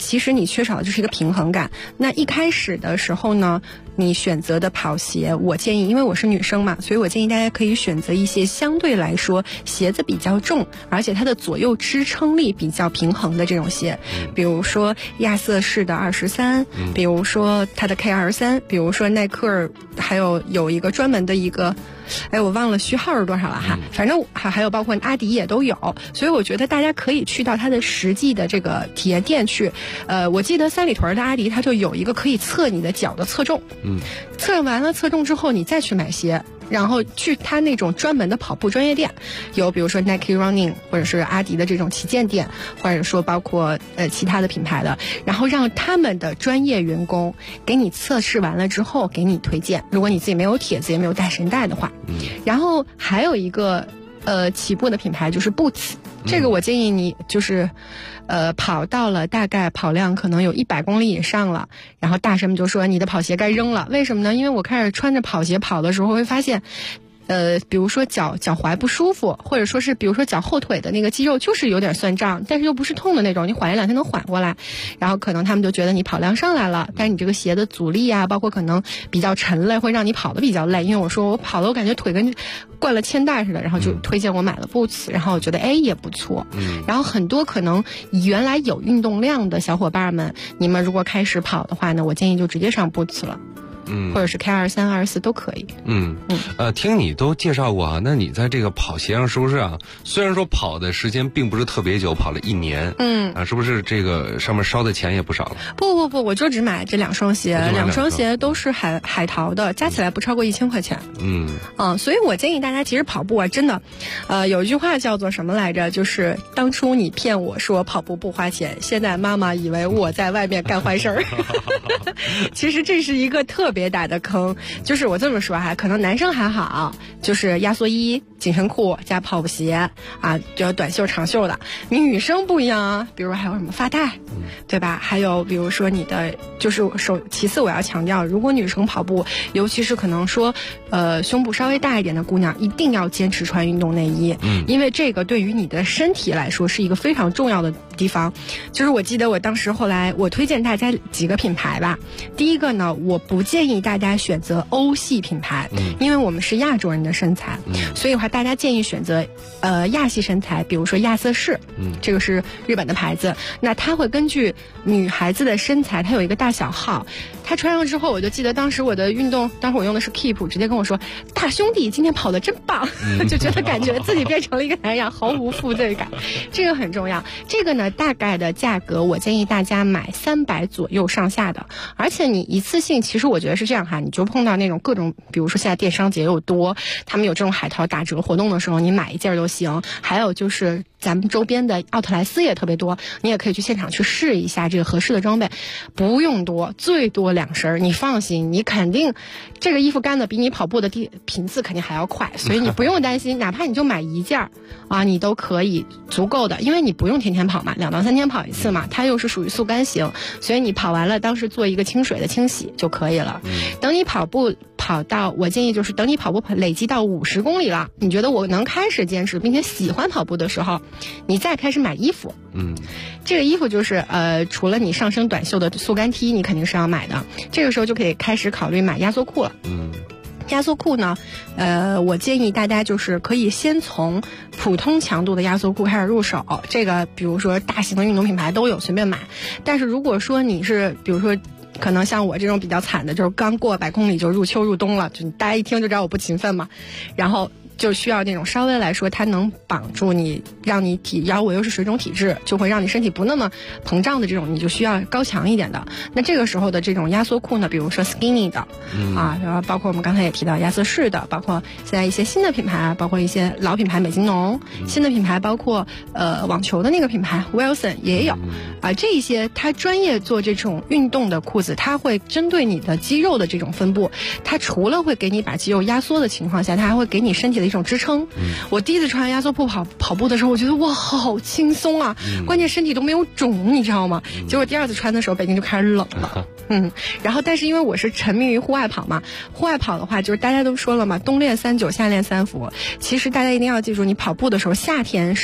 其实你缺少的就是一个平衡感。那一开始的时候呢，你选择的跑鞋，我建议，因为我是女生嘛，所以我建议大家可以选择一些相对来说鞋子比较重，而且它的左右支撑力比较平衡的这种鞋，比如说亚瑟士的23，比如说它的 K23，比如说耐克尔，还有一个专门的一个，我忘了序号是多少了哈，反正还有包括阿迪也都有，所以我觉得大家可以去到它的实际的这个体验店去。我记得三里屯的阿迪它就有一个可以测你的脚的测重，测完了测重之后你再去买鞋，然后去他那种专门的跑步专业店，有比如说 Nike Running 或者是阿迪的这种旗舰店，或者说包括其他的品牌的，然后让他们的专业员工给你测试完了之后给你推荐，如果你自己没有帖子也没有带神带的话。然后还有一个起步的品牌就是 Boots， 这个我建议你就是跑到了大概跑量可能有100公里以上了，然后大神们就说你的跑鞋该扔了。为什么呢？因为我开始穿着跑鞋跑的时候会发现比如说脚踝不舒服，或者说是比如说脚后腿的那个肌肉就是有点酸胀，但是又不是痛的那种，你缓一2天能缓过来，然后可能他们就觉得你跑量上来了，但是你这个鞋的阻力啊，包括可能比较沉累，会让你跑得比较累。因为我说我跑的我感觉腿跟灌了铅带似的，然后就推荐我买了 Boots， 然后我觉得也不错。然后很多可能原来有运动量的小伙伴们，你们如果开始跑的话呢，我建议就直接上 Boots 了。或者是 K23、24都可以。 听你都介绍过啊，那你在这个跑鞋上是不是啊？虽然说跑的时间并不是特别久，跑了1年，是不是这个上面烧的钱也不少了？不， 我就只买这2双鞋，2双鞋都是海淘的，加起来不超过1000块钱。所以我建议大家其实跑步啊，真的，有一句话叫做什么来着？就是当初你骗我说跑步不花钱，现在妈妈以为我在外面干坏事儿。其实这是一个特别大的坑，就是我这么说哈，可能男生还好，就是压缩衣、紧身裤加跑步鞋啊，就短袖、长袖的。你女生不一样啊，比如还有什么发带，对吧？还有比如说你的就是其次我要强调，如果女生跑步，尤其是可能说胸部稍微大一点的姑娘，一定要坚持穿运动内衣，因为这个对于你的身体来说是一个非常重要的地方。就是我记得我当时后来我推荐大家几个品牌吧。第一个呢，我不建议大家选择欧系品牌，因为我们是亚洲人的身材，所以的话大家建议选择亚系身材，比如说亚瑟士，这个是日本的牌子。那它会根据女孩子的身材，它有一个大小号，它穿上之后，我就记得当时我的运动，当时我用的是 Keep， 直接跟我说大兄弟今天跑得真棒，就觉得感觉自己变成了一个男人，毫无负罪感，这个很重要。这个呢大概的价格我建议大家买300左右上下的，而且你一次性其实我觉得是这样哈，你就碰到那种各种，比如说现在电商节又多，他们有这种海淘打折活动的时候，你买一件都行。还有就是咱们周边的奥特莱斯也特别多，你也可以去现场去试一下这个合适的装备，不用多，最多2身，你放心，你肯定这个衣服干的比你跑步的频次肯定还要快，所以你不用担心，哪怕你就买1件啊，你都可以足够的，因为你不用天天跑嘛，2到3天跑一次嘛，它又是属于速干型，所以你跑完了当时做一个清水的清洗就可以了。等你跑步跑到，我建议就是等你跑步累积到50公里了，你觉得我能开始坚持并且喜欢跑步的时候，你再开始买衣服。这个衣服就是除了你上身短袖的速干 T 你肯定是要买的，这个时候就可以开始考虑买压缩裤了。压缩裤呢我建议大家就是可以先从普通强度的压缩裤开始入手，这个比如说大型的运动品牌都有，随便买。但是如果说你是比如说可能像我这种比较惨的，就是刚过100公里就入秋入冬了，就大家一听就知道我不勤奋嘛，然后就需要那种稍微来说它能绑住你，让你然后我又是水肿体质，就会让你身体不那么膨胀的这种，你就需要高强一点的。那这个时候的这种压缩裤呢，比如说 skinny 的然后包括我们刚才也提到亚瑟士的，包括现在一些新的品牌，包括一些老品牌美津浓，新的品牌包括网球的那个品牌 Wilson 也有这一些它专业做这种运动的裤子，它会针对你的肌肉的这种分布，它除了会给你把肌肉压缩的情况下，它还会给你身体的一种支撑。我第一次穿压缩裤跑步的时候，我觉得哇好轻松啊，关键身体都没有肿，你知道吗？结果第2次穿的时候北京就开始冷了。然后但是因为我是沉迷于户外跑嘛，户外跑的话就是大家都说了嘛，冬练3九夏练3伏，其实大家一定要记住，你跑步的时候夏天是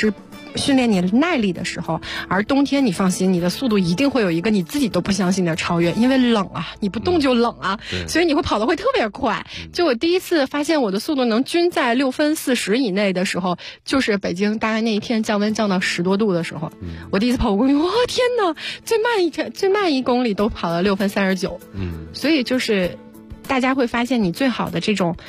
训练你耐力的时候，而冬天你放心，你的速度一定会有一个你自己都不相信的超越，因为冷啊，你不动就冷啊，所以你会跑得会特别快。就我第一次发现我的速度能均在6分40以内的时候，就是北京大概那一天降温降到10多度的时候，我第一次跑5公里，哇天哪，最慢1公里都跑了6分39。所以就是大家会发现你最好的这种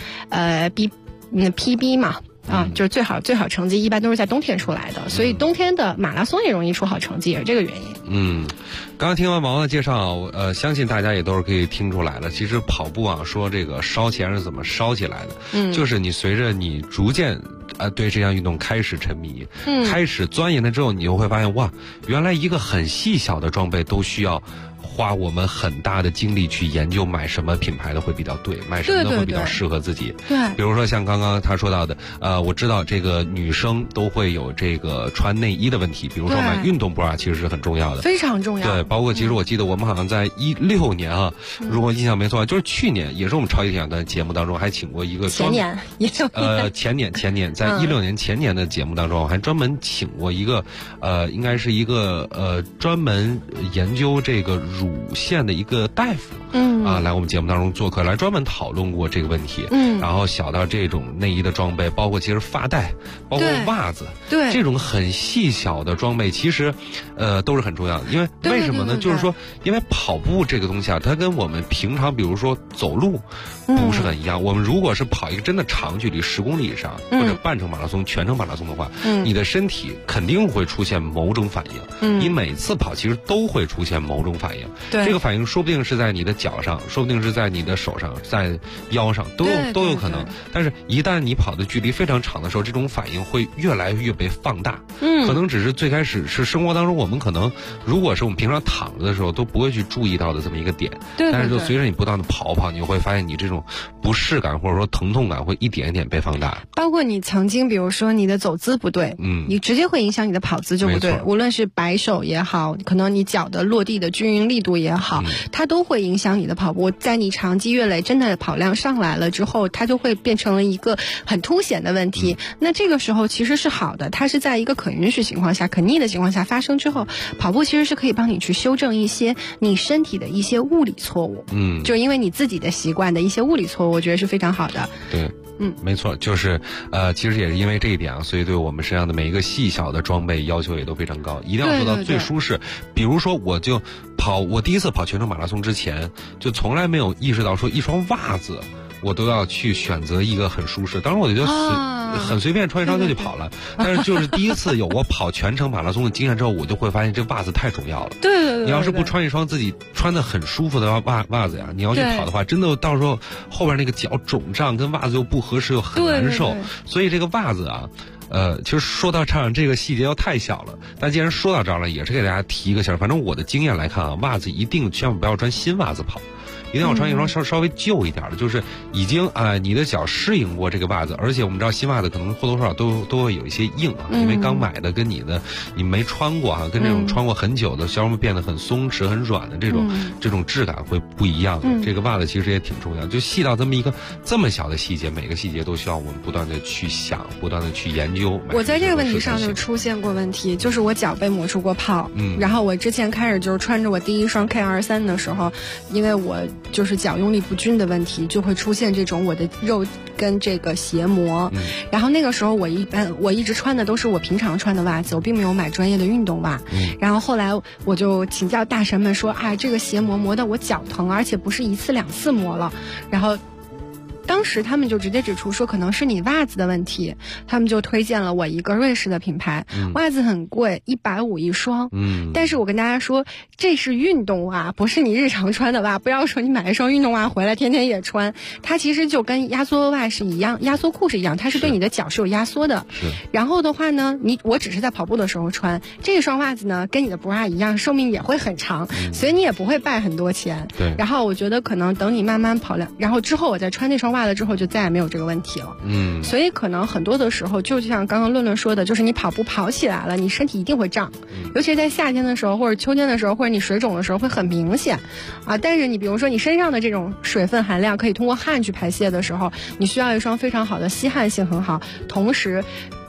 PB 嘛。就是最好成绩一般都是在冬天出来的，所以冬天的马拉松也容易出好成绩，也是这个原因。 刚刚听完毛的介绍，相信大家也都是可以听出来了。其实跑步啊，说这个烧钱是怎么烧起来的，就是你随着你逐渐对这项运动开始沉迷，开始钻研了之后，你就会发现哇，原来一个很细小的装备都需要花我们很大的精力去研究买什么品牌的会比较对，买什么的会比较适合自己。 对， 比如说像刚刚他说到的，我知道这个女生都会有这个穿内衣的问题，比如说买运动 bra 其实是很重要的， 非常重要。 对，包括其实我记得我们好像在16年啊，如果印象没错，就是去年也是我们超级体养的节目当中还请过一个前年在16年前年的节目当中还专门请过一个应该是一个专门研究这个乳腺的一个大夫，来我们节目当中做客，来专门讨论过这个问题。然后小到这种内衣的装备，包括其实发带，包括袜子，对这种很细小的装备，其实都是很重要的。因为为什么呢？就是说，因为跑步这个东西啊，它跟我们平常比如说走路不是很一样。我们如果是跑一个真的长距离10公里以上，或者半程马拉松、全程马拉松的话，你的身体肯定会出现某种反应。你每次跑其实都会出现某种反应。这个反应说不定是在你的脚上，说不定是在你的手上，在腰上，都有可能。但是一旦你跑的距离非常长的时候，这种反应会越来越被放大。可能只是最开始是生活当中我们可能如果是我们平常躺着的时候都不会去注意到的这么一个点。但是就随着你不断的跑，你会发现你这种不适感或者说疼痛感会一点一点被放大。 包括你曾经比如说你的走姿不对，你直接会影响你的跑姿就不对，无论是摆手也好，可能你脚的落地的均匀力度也好，它都会影响你的跑步。在你长积月累真的跑量上来了之后，它就会变成了一个很凸显的问题。那这个时候其实是好的，它是在一个可允许情况下、可逆的情况下发生之后，跑步其实是可以帮你去修正一些你身体的一些物理错误。就因为你自己的习惯的一些物理错误，我觉得是非常好的。 对。没错，就是其实也是因为这一点啊，所以对我们身上的每一个细小的装备要求也都非常高，一定要做到最舒适。比如说我第一次跑全程马拉松之前，就从来没有意识到说一双袜子我都要去选择一个很舒适，当然我就很随便穿一双就去跑了。但是就是第一次有我跑全程马拉松的经验之后，我就会发现这袜子太重要了。对，你要是不穿一双自己穿的很舒服的袜子呀，你要去跑的话，真的到时候后边那个脚肿胀，跟袜子又不合适，又很难受。所以这个袜子啊。其实说到这儿，这个细节又太小了。但既然说到这儿了，也是给大家提一个醒。反正我的经验来看啊，袜子一定千万不要穿新袜子跑，一定要穿一双稍微旧一点的，就是已经你的脚适应过这个袜子，而且我们知道新袜子可能或多或少都会有一些硬啊，因为刚买的跟你没穿过啊，跟这种穿过很久的，稍微变得很松弛、很软的这种质感会不一样。这个袜子其实也挺重要，就细到这么小的细节，每个细节都需要我们不断的去想，不断的去研究。 我在这个问题上就出现过问题，就是我脚被磨出过泡。然后我之前开始就是穿着我第一双 K23的时候，因为我就是脚用力不均的问题，就会出现这种我的肉跟这个鞋磨。然后那个时候我一直穿的都是我平常穿的袜子，我并没有买专业的运动袜。然后后来我就请教大神们说，这个鞋磨的我脚疼，而且不是1次2次磨了。然后当时他们就直接指出说可能是你袜子的问题，他们就推荐了我一个瑞士的品牌，袜子很贵，150一双。但是我跟大家说，这是运动袜，不是你日常穿的袜。不要说你买一双运动袜回来天天也穿，它其实就跟压缩袜是一样，压缩裤是一样，它是对你的脚是有压缩的。然后的话呢，我只是在跑步的时候穿这双袜子呢，跟你的 bra 一样，寿命也会很长，所以你也不会败很多钱。然后我觉得可能等你慢慢跑量，然后之后我再穿那双袜了之后就再也没有这个问题了。所以可能很多的时候就像刚刚论论说的，就是你跑步跑起来了，你身体一定会胀，尤其是在夏天的时候或者秋天的时候，或者你水肿的时候会很明显但是你比如说你身上的这种水分含量可以通过汗去排泄的时候，你需要一双非常好的吸汗性很好，同时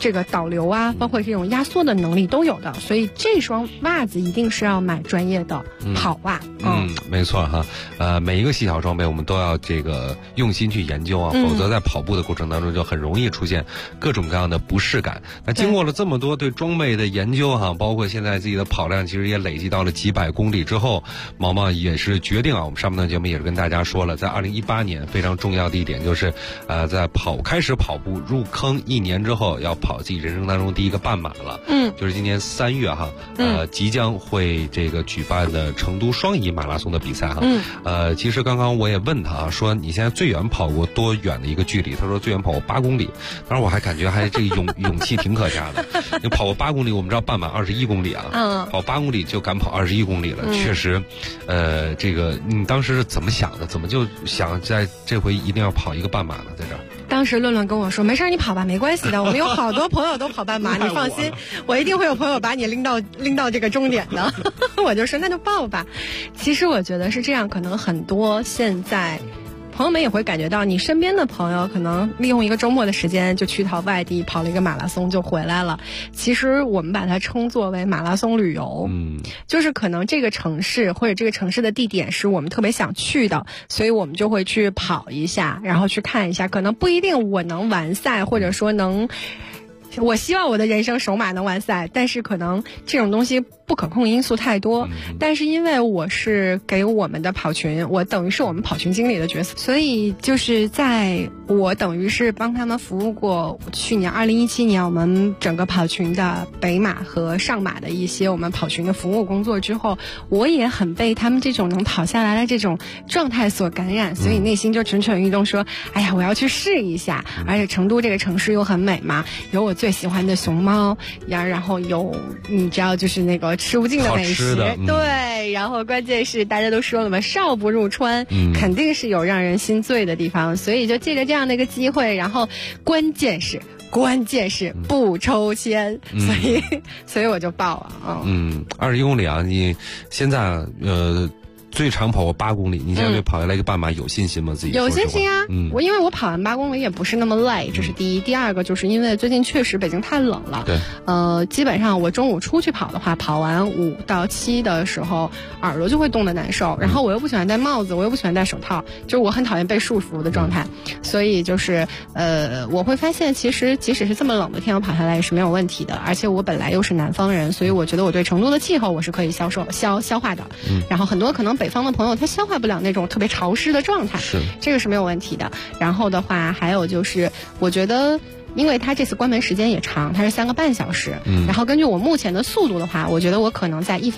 这个导流啊，包括这种压缩的能力都有的，所以这双袜子一定是要买专业的跑袜。 没错哈，每一个细小装备我们都要这个用心去研究啊，否则在跑步的过程当中就很容易出现各种各样的不适感。那经过了这么多对装备的研究哈，包括现在自己的跑量其实也累积到了几百公里之后，毛毛也是决定啊，我们上半段节目也是跟大家说了，在2018年非常重要的一点就是，在开始跑步入坑1年之后，要跑自己人生当中第一个半马了。就是今年3月哈，即将会这个举办的成都双遗马拉松的比赛哈。其实刚刚我也问他啊，说你现在最远跑过多远的一个距离？他说最远跑过8公里。当时我还感觉这个勇气挺可嘉的。你跑过8公里，我们知道半马21公里啊，跑8公里就敢跑21公里了，确实，这个你当时是怎么想的？怎么就想在这回一定要跑一个半马呢？在这儿？ 当时论论跟我说，没事你跑吧，没关系的，我们有好多朋友都跑半马，你放心，我一定会有朋友把你拎到这个终点的。我就说那就报吧。其实我觉得是这样，可能很多现在朋友们也会感觉到，你身边的朋友可能利用一个周末的时间就去到外地跑了一个马拉松就回来了。其实我们把它称作为马拉松旅游，就是可能这个城市或者这个城市的地点是我们特别想去的，所以我们就会去跑一下，然后去看一下。可能不一定我能完赛，或者说我希望我的人生首马能完赛，但是可能这种东西不可控因素太多。但是因为我是给我们的跑群，我等于是我们跑群经理的角色，所以就是在我等于是帮他们服务过去年2017年我们整个跑群的北马和上马的一些我们跑群的服务工作之后，我也很被他们这种能跑下来的这种状态所感染，所以内心就蠢蠢欲动，说哎呀我要去试一下。而且成都这个城市又很美嘛，有我最喜欢的熊猫呀，然后有你知道就是那个吃不尽的美食，对，然后关键是大家都说了嘛，少不入川，肯定是有让人心醉的地方，所以就借着这样的一个机会，然后关键是不抽签，所以我就报了。 21公里啊，你现在最长跑过8公里，你现在对跑下来一个半马有信心吗？自己有信心啊！因为我跑完8公里也不是那么累，这是第一。第二个就是因为最近确实北京太冷了，对，基本上我中午出去跑的话，跑完5到7的时候，耳朵就会冻得难受。然后我又不喜欢戴帽子，我又不喜欢戴手套，就是我很讨厌被束缚的状态。所以就是我会发现，其实即使是这么冷的天，我跑下来也是没有问题的。而且我本来又是南方人，所以我觉得我对成都的气候我是可以消化的。然后很多可能北方的朋友他消化不了那种特别潮湿的状态，这个是没有问题的。然后的话还有就是我觉得因为它这次关门时间也长，它是3个半小时，然后根据我目前的速度的话，我觉得我可能在1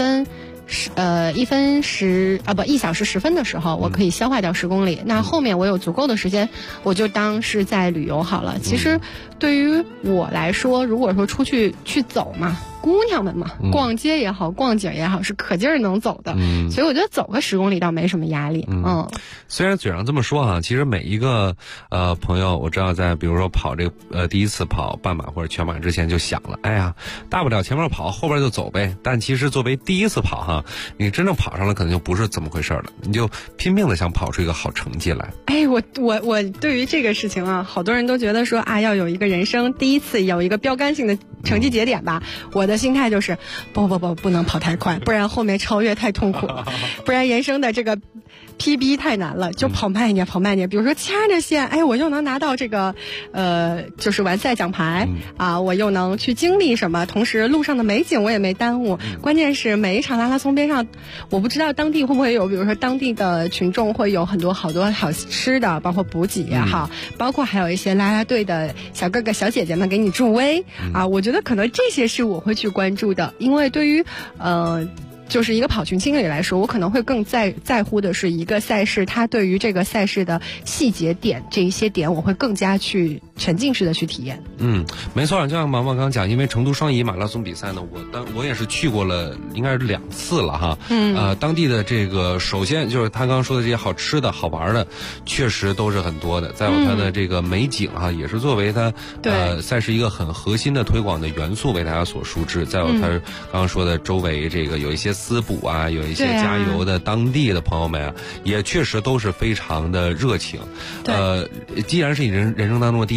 小时10分的时候，我可以消化掉10公里。那后面我有足够的时间，我就当是在旅游好了。其实对于我来说，如果说出去走嘛，姑娘们嘛，逛街也好，逛景也好，是可劲儿能走的。所以我觉得走个10公里倒没什么压力。 虽然嘴上这么说哈，其实每一个朋友，我知道在比如说跑这个第一次跑半马或者全马之前就想了，哎呀，大不了前面跑，后边就走呗。但其实作为第一次跑哈，你真正跑上了可能就不是这么回事了，你就拼命的想跑出一个好成绩来。 哎，我对于这个事情啊，好多人都觉得说啊，要有一个人生第一次有一个标杆性的成绩节点吧。我的心态就是不能跑太快，不然后面超越太痛苦了，不然人生的这个 PB 太难了，就跑慢一点。比如说掐着线，哎，我又能拿到这个就是完赛奖牌啊，我又能去经历什么，同时路上的美景我也没耽误。关键是每一场马拉松边上，我不知道当地会不会有，比如说当地的群众会有好多好吃的，包括补给也好，包括还有一些啦啦队的小哥哥小姐姐们给你助威啊。我觉得可能这些是我会去关注的，因为对于就是一个跑群经理来说，我可能会更在乎的是一个赛事，它对于这个赛事的细节点这一些点，我会更加去沉浸式的去体验。 没错，就像毛毛刚讲，因为成都双遗马拉松比赛呢，我也是去过了，应该是2次了哈。当地的这个首先就是他刚刚说的这些好吃的好玩的，确实都是很多的。再有它的这个美景哈，也是作为它赛事一个很核心的推广的元素为大家所熟知。再有他刚刚说的周围这个有一些私补啊，有一些加油的当地的朋友们啊，也确实都是非常的热情。既然是你人生当中的第一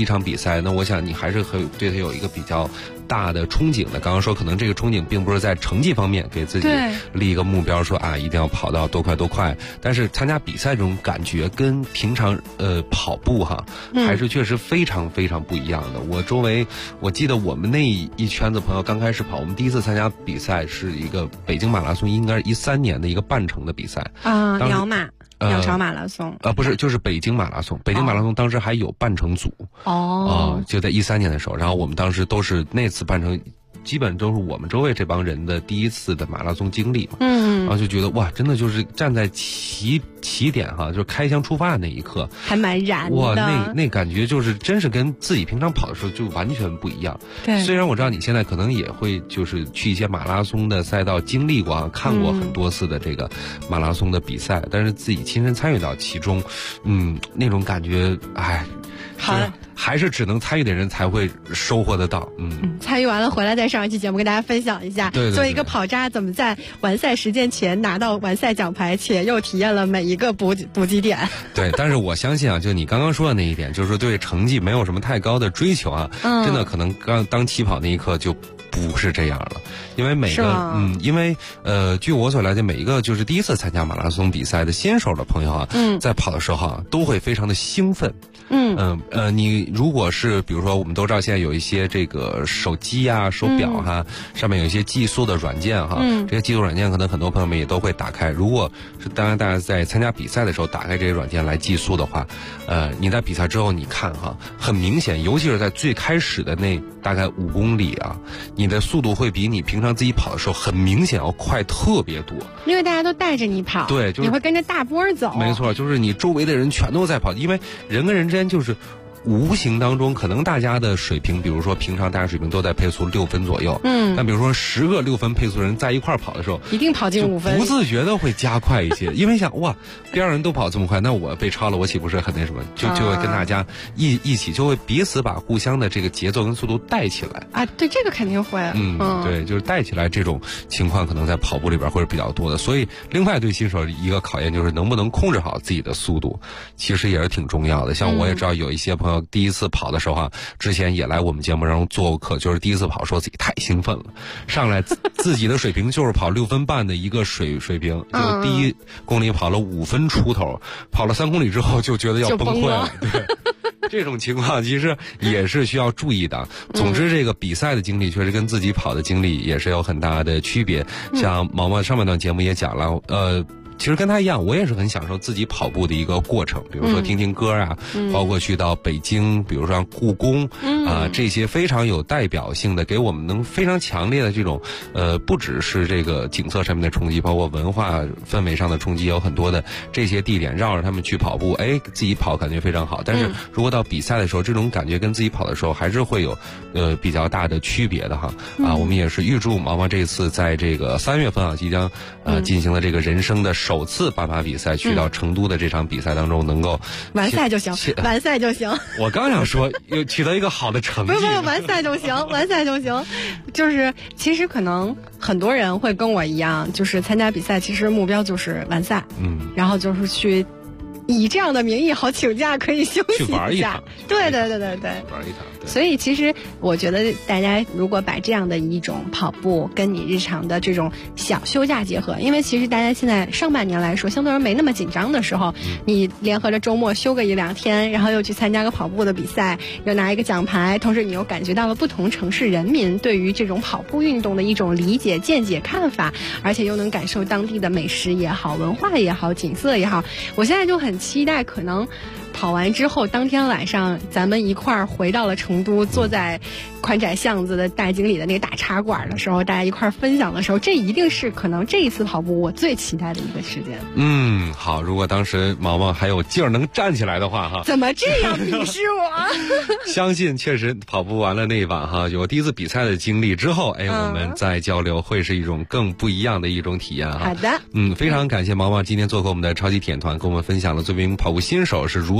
场比赛，那我想你还是对他有一个比较大的憧憬的。刚刚说可能这个憧憬并不是在成绩方面给自己立一个目标，说啊一定要跑到多快，但是参加比赛这种感觉跟平常跑步哈，还是确实非常非常不一样的。我周围我记得我们那一圈子朋友刚开始跑，我们第一次参加比赛是一个北京马拉松，应该是13年的一个半程的比赛啊，鸟巢马拉松不是，就是北京马拉松。北京马拉松当时还有半程组就在13年的时候，然后我们当时都是那次半程。基本都是我们周围这帮人的第一次的马拉松经历嘛，然后就觉得哇，真的就是站在起点哈，就是开箱出发的那一刻， 还蛮燃的。 哇，那感觉就是真是跟自己平常跑的时候就完全不一样。 对， 虽然我知道你现在可能也会就是去一些马拉松的赛道经历过看过很多次的这个马拉松的比赛，但是自己亲身参与到其中，那种感觉，好的。还是只能参与的人才会收获得到。 参与完了回来再上一期节目跟大家分享一下，作为一个跑渣怎么在完赛时间前拿到完赛奖牌，且又体验了每一个补给点。 对，但是我相信就你刚刚说的那一点，就是说对成绩没有什么太高的追求真的可能当起跑那一刻就不是这样了，因为据我所了解，每一个就是第一次参加马拉松比赛的新手的朋友在跑的时候都会非常的兴奋。你如果是比如说我们都知道现在有一些这个手机手表上面有一些计速的软件这些计速软件可能很多朋友们也都会打开。如果是当然大家在参加比赛的时候打开这些软件来计速的话，你在比赛之后你看很明显，尤其是在最开始的那大概5公里你的速度会比你平常自己跑的时候很明显要快特别多， 因为大家都带着你跑， 对，就是你会跟着大波走。 没错，就是你周围的人全都在跑，因为人跟人之间就是无形当中可能大家的水平，比如说平常大家水平都在配速6分左右，但比如说10个6分配速人在一块跑的时候， 一定跑进5分， 不自觉的会加快一些，因为想哇，边上人都跑这么快，那我被超了，我岂不是很那什么？就会跟大家一起就会彼此把互相的这个节奏跟速度带起来对，这个肯定会对，就是带起来这种情况可能在跑步里边会是比较多的。所以另外对新手一个考验就是能不能控制好自己的速度，其实也是挺重要的。像我也知道有一些朋友第一次跑的时候之前也来我们节目当中做过客，就是第一次跑说自己太兴奋了，上来自己的水平就是跑6分半的一个水平，就第1公里跑了5分出头，跑了3公里之后就觉得要崩溃了。对，这种情况其实也是需要注意的。总之这个比赛的经历确实跟自己跑的经历也是有很大的区别。像毛毛上半段节目也讲了，其实跟他一样，我也是很享受自己跑步的一个过程，比如说听听歌包括去到北京，比如说像故宫这些非常有代表性的，给我们能非常强烈的这种不只是这个景色上面的冲击，包括文化氛围上的冲击，有很多的这些地点绕着他们去跑步，自己跑感觉非常好。但是如果到比赛的时候，这种感觉跟自己跑的时候还是会有比较大的区别的我们也是预祝毛毛这次在这个3月份即将进行了这个人生的首次半马比赛，去到成都的这场比赛当中能够完赛就行，完赛就行。 我刚想说又取得一个好的成绩， 不，完赛就行，完赛就行。就是其实可能很多人会跟我一样，就是参加比赛，其实目标就是完赛，然后就是去以这样的名义好请假，可以休息一下。对，玩一趟。 所以其实我觉得大家如果把这样的一种跑步跟你日常的这种小休假结合，因为其实大家现在上半年来说相对而没那么紧张的时候，你联合着周末休个1-2天，然后又去参加个跑步的比赛，又拿一个奖牌，同时你又感觉到了不同城市人民对于这种跑步运动的一种理解、见解、看法，而且又能感受当地的美食也好、文化也好、景色也好。我现在就很期待可能跑完之后当天晚上咱们一块儿回到了成都，坐在宽窄巷子的大经理的那个大茶馆的时候，大家一块儿分享的时候，这一定是可能这一次跑步我最期待的一个时间。 好，如果当时毛毛还有劲儿能站起来的话怎么这样鄙视我相信确实跑步完了那一晚有第一次比赛的经历之后我们再交流会是一种更不一样的一种体验好的， 非常感谢毛毛今天做客我们的超级体验团，跟我们分享了作为跑步新手是如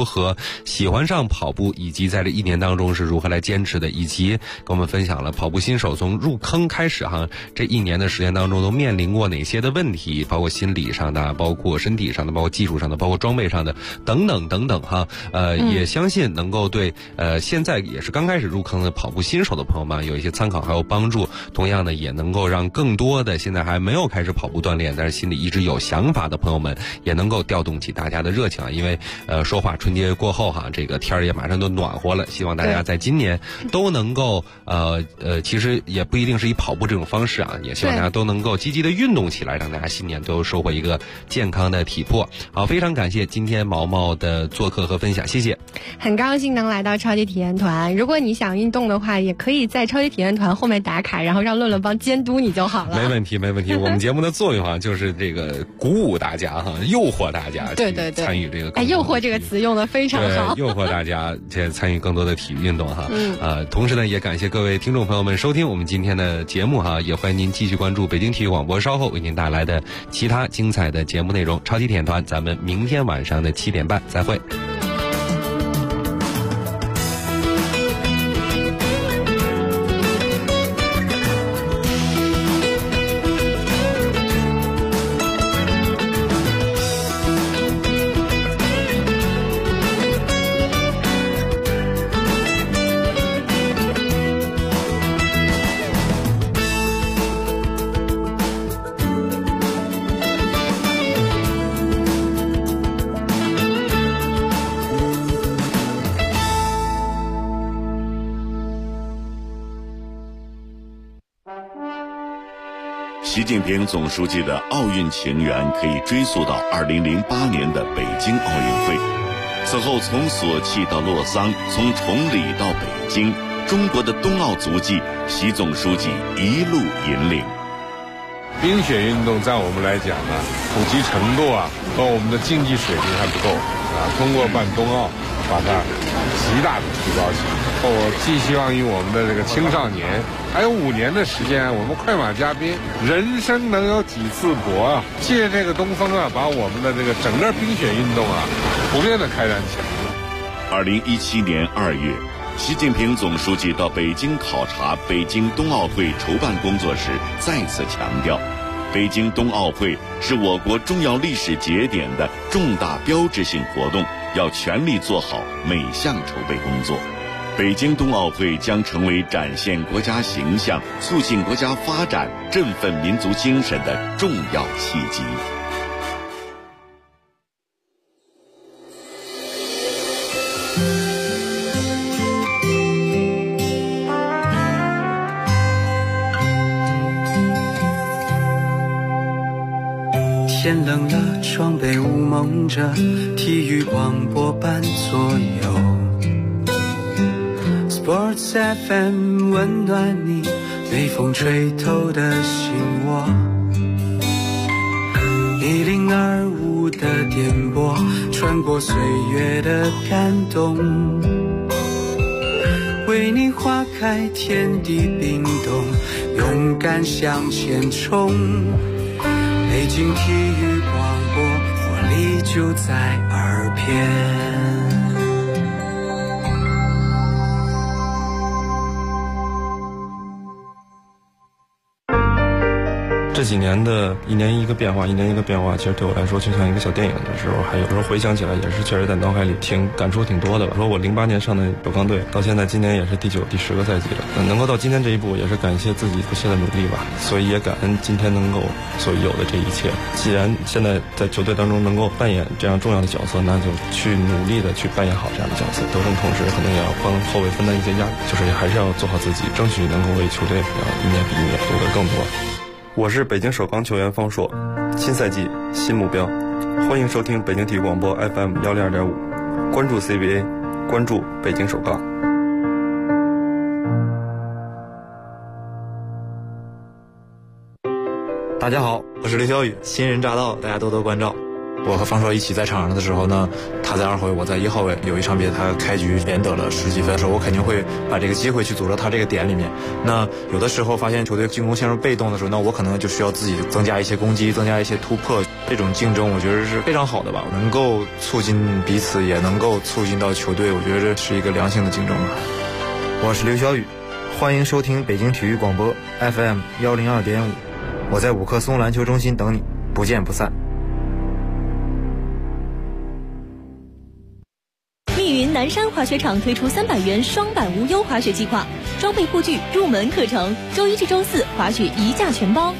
何喜欢上跑步，以及在这一年当中是如何来坚持的，以及跟我们分享了跑步新手从入坑开始这一年的时间当中都面临过哪些的问题，包括心理上的，包括身体上的，包括技术上的，包括装备上的等等等等也相信能够对现在也是刚开始入坑的跑步新手的朋友们有一些参考还有帮助，同样的也能够让更多的现在还没有开始跑步锻炼但是心里一直有想法的朋友们也能够调动起大家的热情因为说话春节过后这个天儿也马上都暖和了，希望大家在今年都能够其实也不一定是以跑步这种方式也希望大家都能够积极的运动起来，让大家新年都收获一个健康的体魄。好，非常感谢今天毛毛的做客和分享，谢谢。 很高兴能来到超级体验团，如果你想运动的话，也可以在超级体验团后面打卡，然后让论论帮监督你就好了。 没问题没问题我们节目的作用就是这个鼓舞大家诱惑大家对参与这个诱惑这个词用的非常好， 诱惑大家参与更多的体育运动同时呢也感谢各位听众朋友们收听我们今天的节目也欢迎您继续关注北京体育广播稍后为您带来的其他精彩的节目内容。超级体验团咱们明天晚上的7点半再会。 习近平总书记的奥运情缘可以追溯到2008年的北京奥运会。此后从索契到洛桑，从崇礼到北京，中国的冬奥足迹，习总书记一路引领。 冰雪运动在我们来讲普及程度和我们的竞技水平还不够通过办冬奥把它极大的提高起来。我寄希望于我们的这个青少年，还有5年的时间，我们快马加鞭，人生能有几次搏借这个东风把我们的这个整个冰雪运动普遍的开展起来。 2017年2月，习近平总书记到北京考察北京冬奥会筹办工作时，再次强调，北京冬奥会是我国重要历史节点的重大标志性活动，要全力做好每项筹备工作。北京冬奥会将成为展现国家形象、促进国家发展、振奋民族精神的重要契机。 天冷了，窗被雾蒙着，体育广播伴左右。Sports FM 温暖你被风吹透的心窝，1025的电波穿过岁月的感动，为你划开天地冰冻，勇敢向前冲。北京体育广播，活力就在耳边。 这几年的一年一个变化，其实对我来说就像一个小电影的时候，还有时候回想起来也是确实在脑海里感触挺多的吧。说我08年上的首钢队，到现在今年也是第9、第10个赛季了，能够到今天这一步，也是感谢自己不懈的努力吧。所以也感恩今天能够所有的这一切。既然现在在球队当中能够扮演这样重要的角色，那就去努力的去扮演好这样的角色。得胜同时，可能也要帮后卫分担一些压力，就是还是要做好自己，争取能够为球队一年比一年夺得更多。我是北京首钢球员方硕，新赛季新目标，欢迎收听北京体育广播 FM 102.5，关注 CBA， 关注北京首钢。 大家好，我是刘晓宇，新人驾到，大家多多关照。 我和方硕一起在场上的时候呢，他在2号位，我在1号位，有一场比赛他开局连得了10几分的时候，我肯定会把这个机会去组织他这个点里面。那有的时候发现球队进攻陷入被动的时候，那我可能就需要自己增加一些攻击，增加一些突破。这种竞争我觉得是非常好的吧，能够促进彼此，也能够促进到球队，我觉得这是一个良性的竞争吧。 我是刘小雨，欢迎收听北京体育广播 FM 102.5，我在5棵松篮球中心等你，不见不散。 密云南山滑雪场推出300元双板无忧滑雪计划，装备护具、入门课程，周1至周4滑雪1价全包。